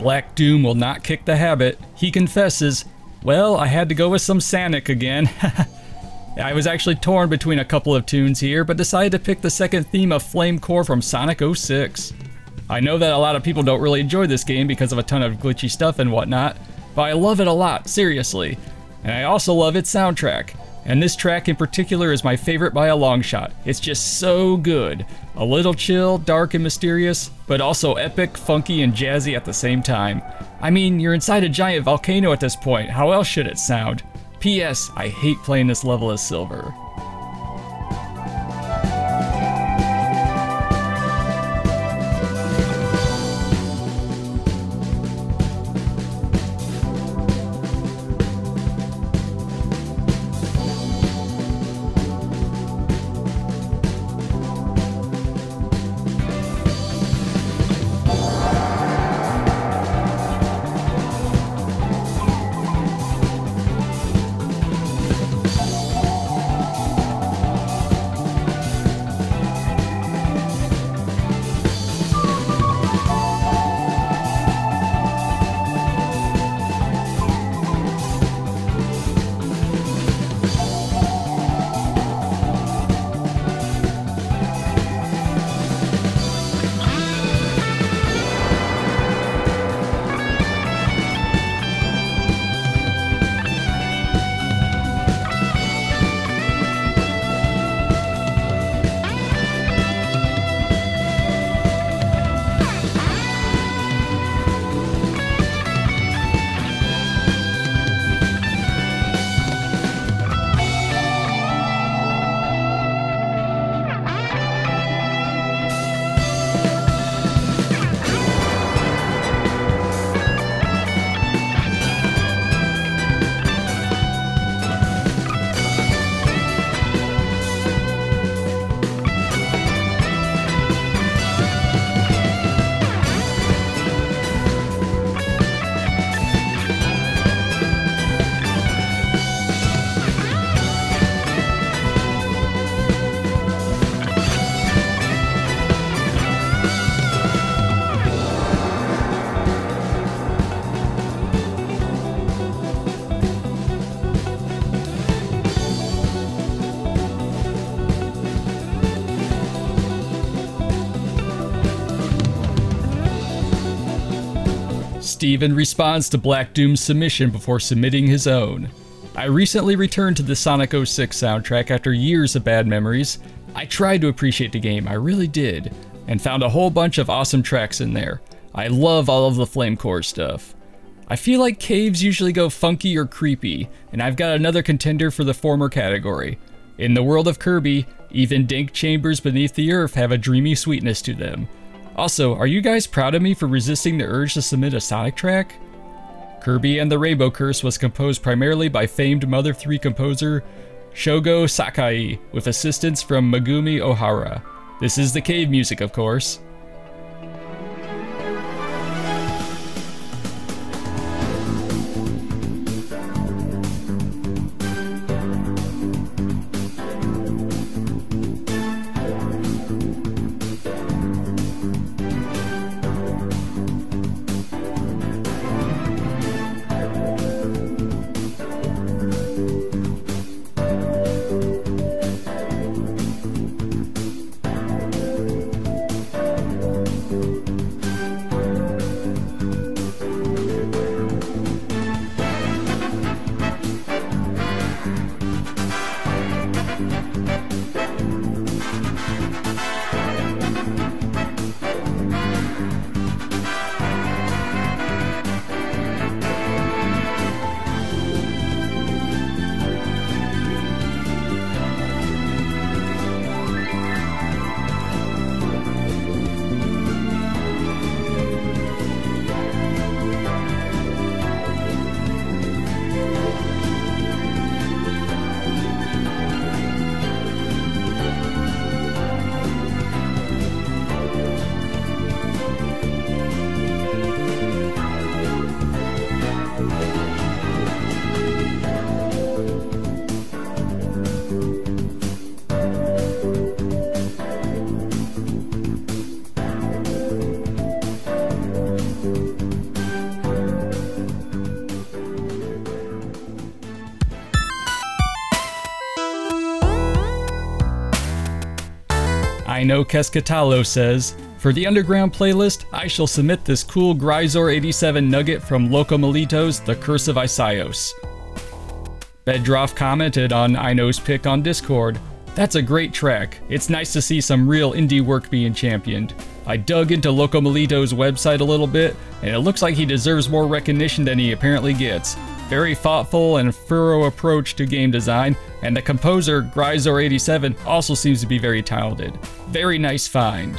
Black Doom will not kick the habit. He confesses, well, I had to go with some Sonic again. I was actually torn between a couple of tunes here, but decided to pick the second theme of Flame Core from Sonic oh six. I know that a lot of people don't really enjoy this game because of a ton of glitchy stuff and whatnot, but I love it a lot, seriously. And I also love its soundtrack. And this track in particular is my favorite by a long shot. It's just so good. A little chill, dark and mysterious, but also epic, funky, and jazzy at the same time. I mean, you're inside a giant volcano at this point, how else should it sound? P S. I hate playing this level as Silver. Steven responds to Black Doom's submission before submitting his own. I recently returned to the Sonic oh six soundtrack after years of bad memories. I tried to appreciate the game, I really did, and found a whole bunch of awesome tracks in there. I love all of the Flame Core stuff. I feel like caves usually go funky or creepy, and I've got another contender for the former category. In the world of Kirby, even dank chambers beneath the earth have a dreamy sweetness to them. Also, are you guys proud of me for resisting the urge to submit a Sonic track? Kirby and the Rainbow Curse was composed primarily by famed Mother three composer Shogo Sakai, with assistance from Megumi Ohara. This is the cave music, of course. I know Kescatalo says, for the underground playlist, I shall submit this cool Gryzor eighty-seven nugget from Locomolitos, The Curse of Isaios. Bedroff commented on Ino's pick on Discord. That's a great track. It's nice to see some real indie work being championed. I dug into Locomolitos' website a little bit, and it looks like he deserves more recognition than he apparently gets. Very thoughtful and thorough approach to game design, and the composer, Gryzor eighty-seven, also seems to be very talented. Very nice find.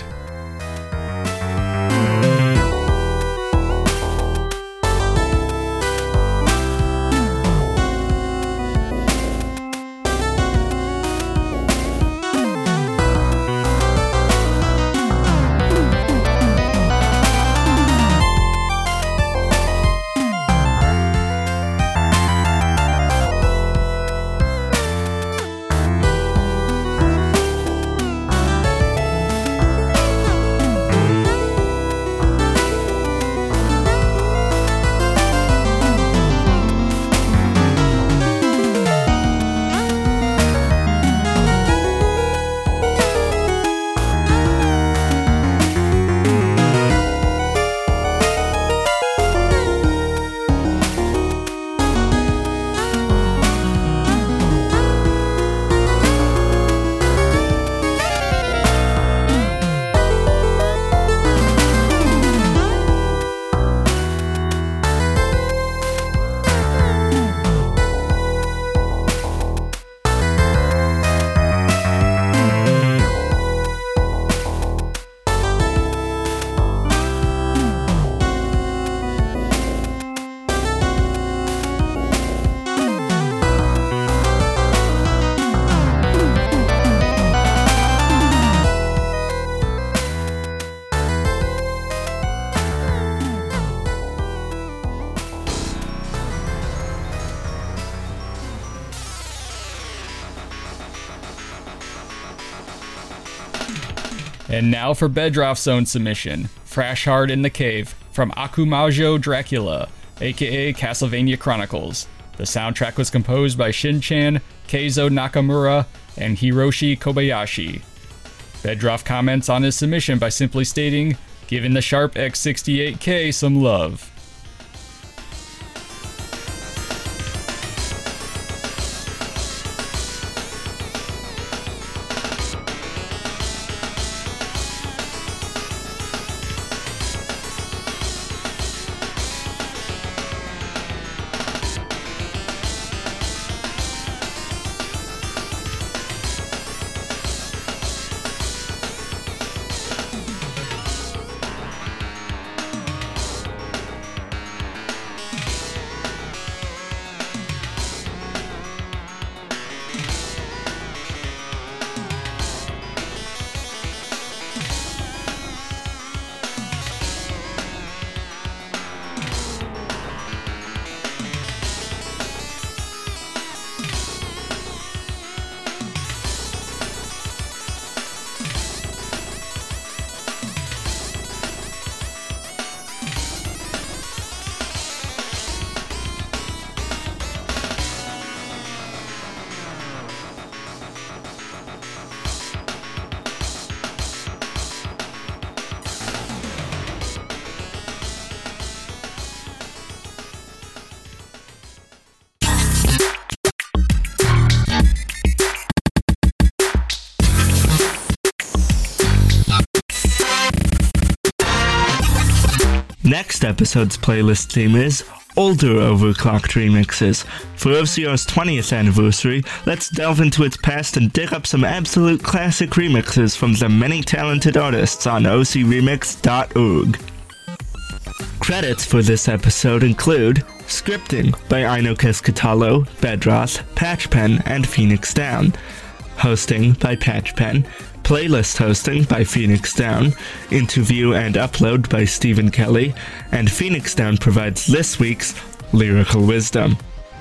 And now for Bedroff's own submission, Thrash Hard in the Cave, from Akumajo Dracula, aka Castlevania Chronicles. The soundtrack was composed by Shin-chan, Keizo Nakamura, and Hiroshi Kobayashi. Bedroff comments on his submission by simply stating, giving the Sharp X sixty-eight K some love. Next episode's playlist theme is older overclocked remixes. For O C R's twentieth anniversary, let's delve into its past and dig up some absolute classic remixes from the many talented artists on O C remix dot org. Credits for this episode include scripting by Aino Kescatalo, Bedroth, Patchpen, and Phoenix Down, hosting by Patchpen, playlist hosting by Phoenix Down, interview and upload by Stephen Kelly, and Phoenix Down provides this week's lyrical wisdom.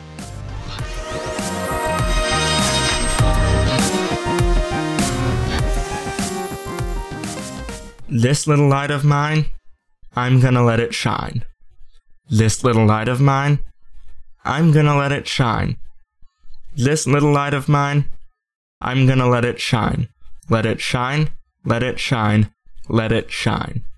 This little light of mine, I'm gonna let it shine. This little light of mine, I'm gonna let it shine. This little light of mine, I'm gonna let it shine. Let it shine, Let it shine. Let it shine.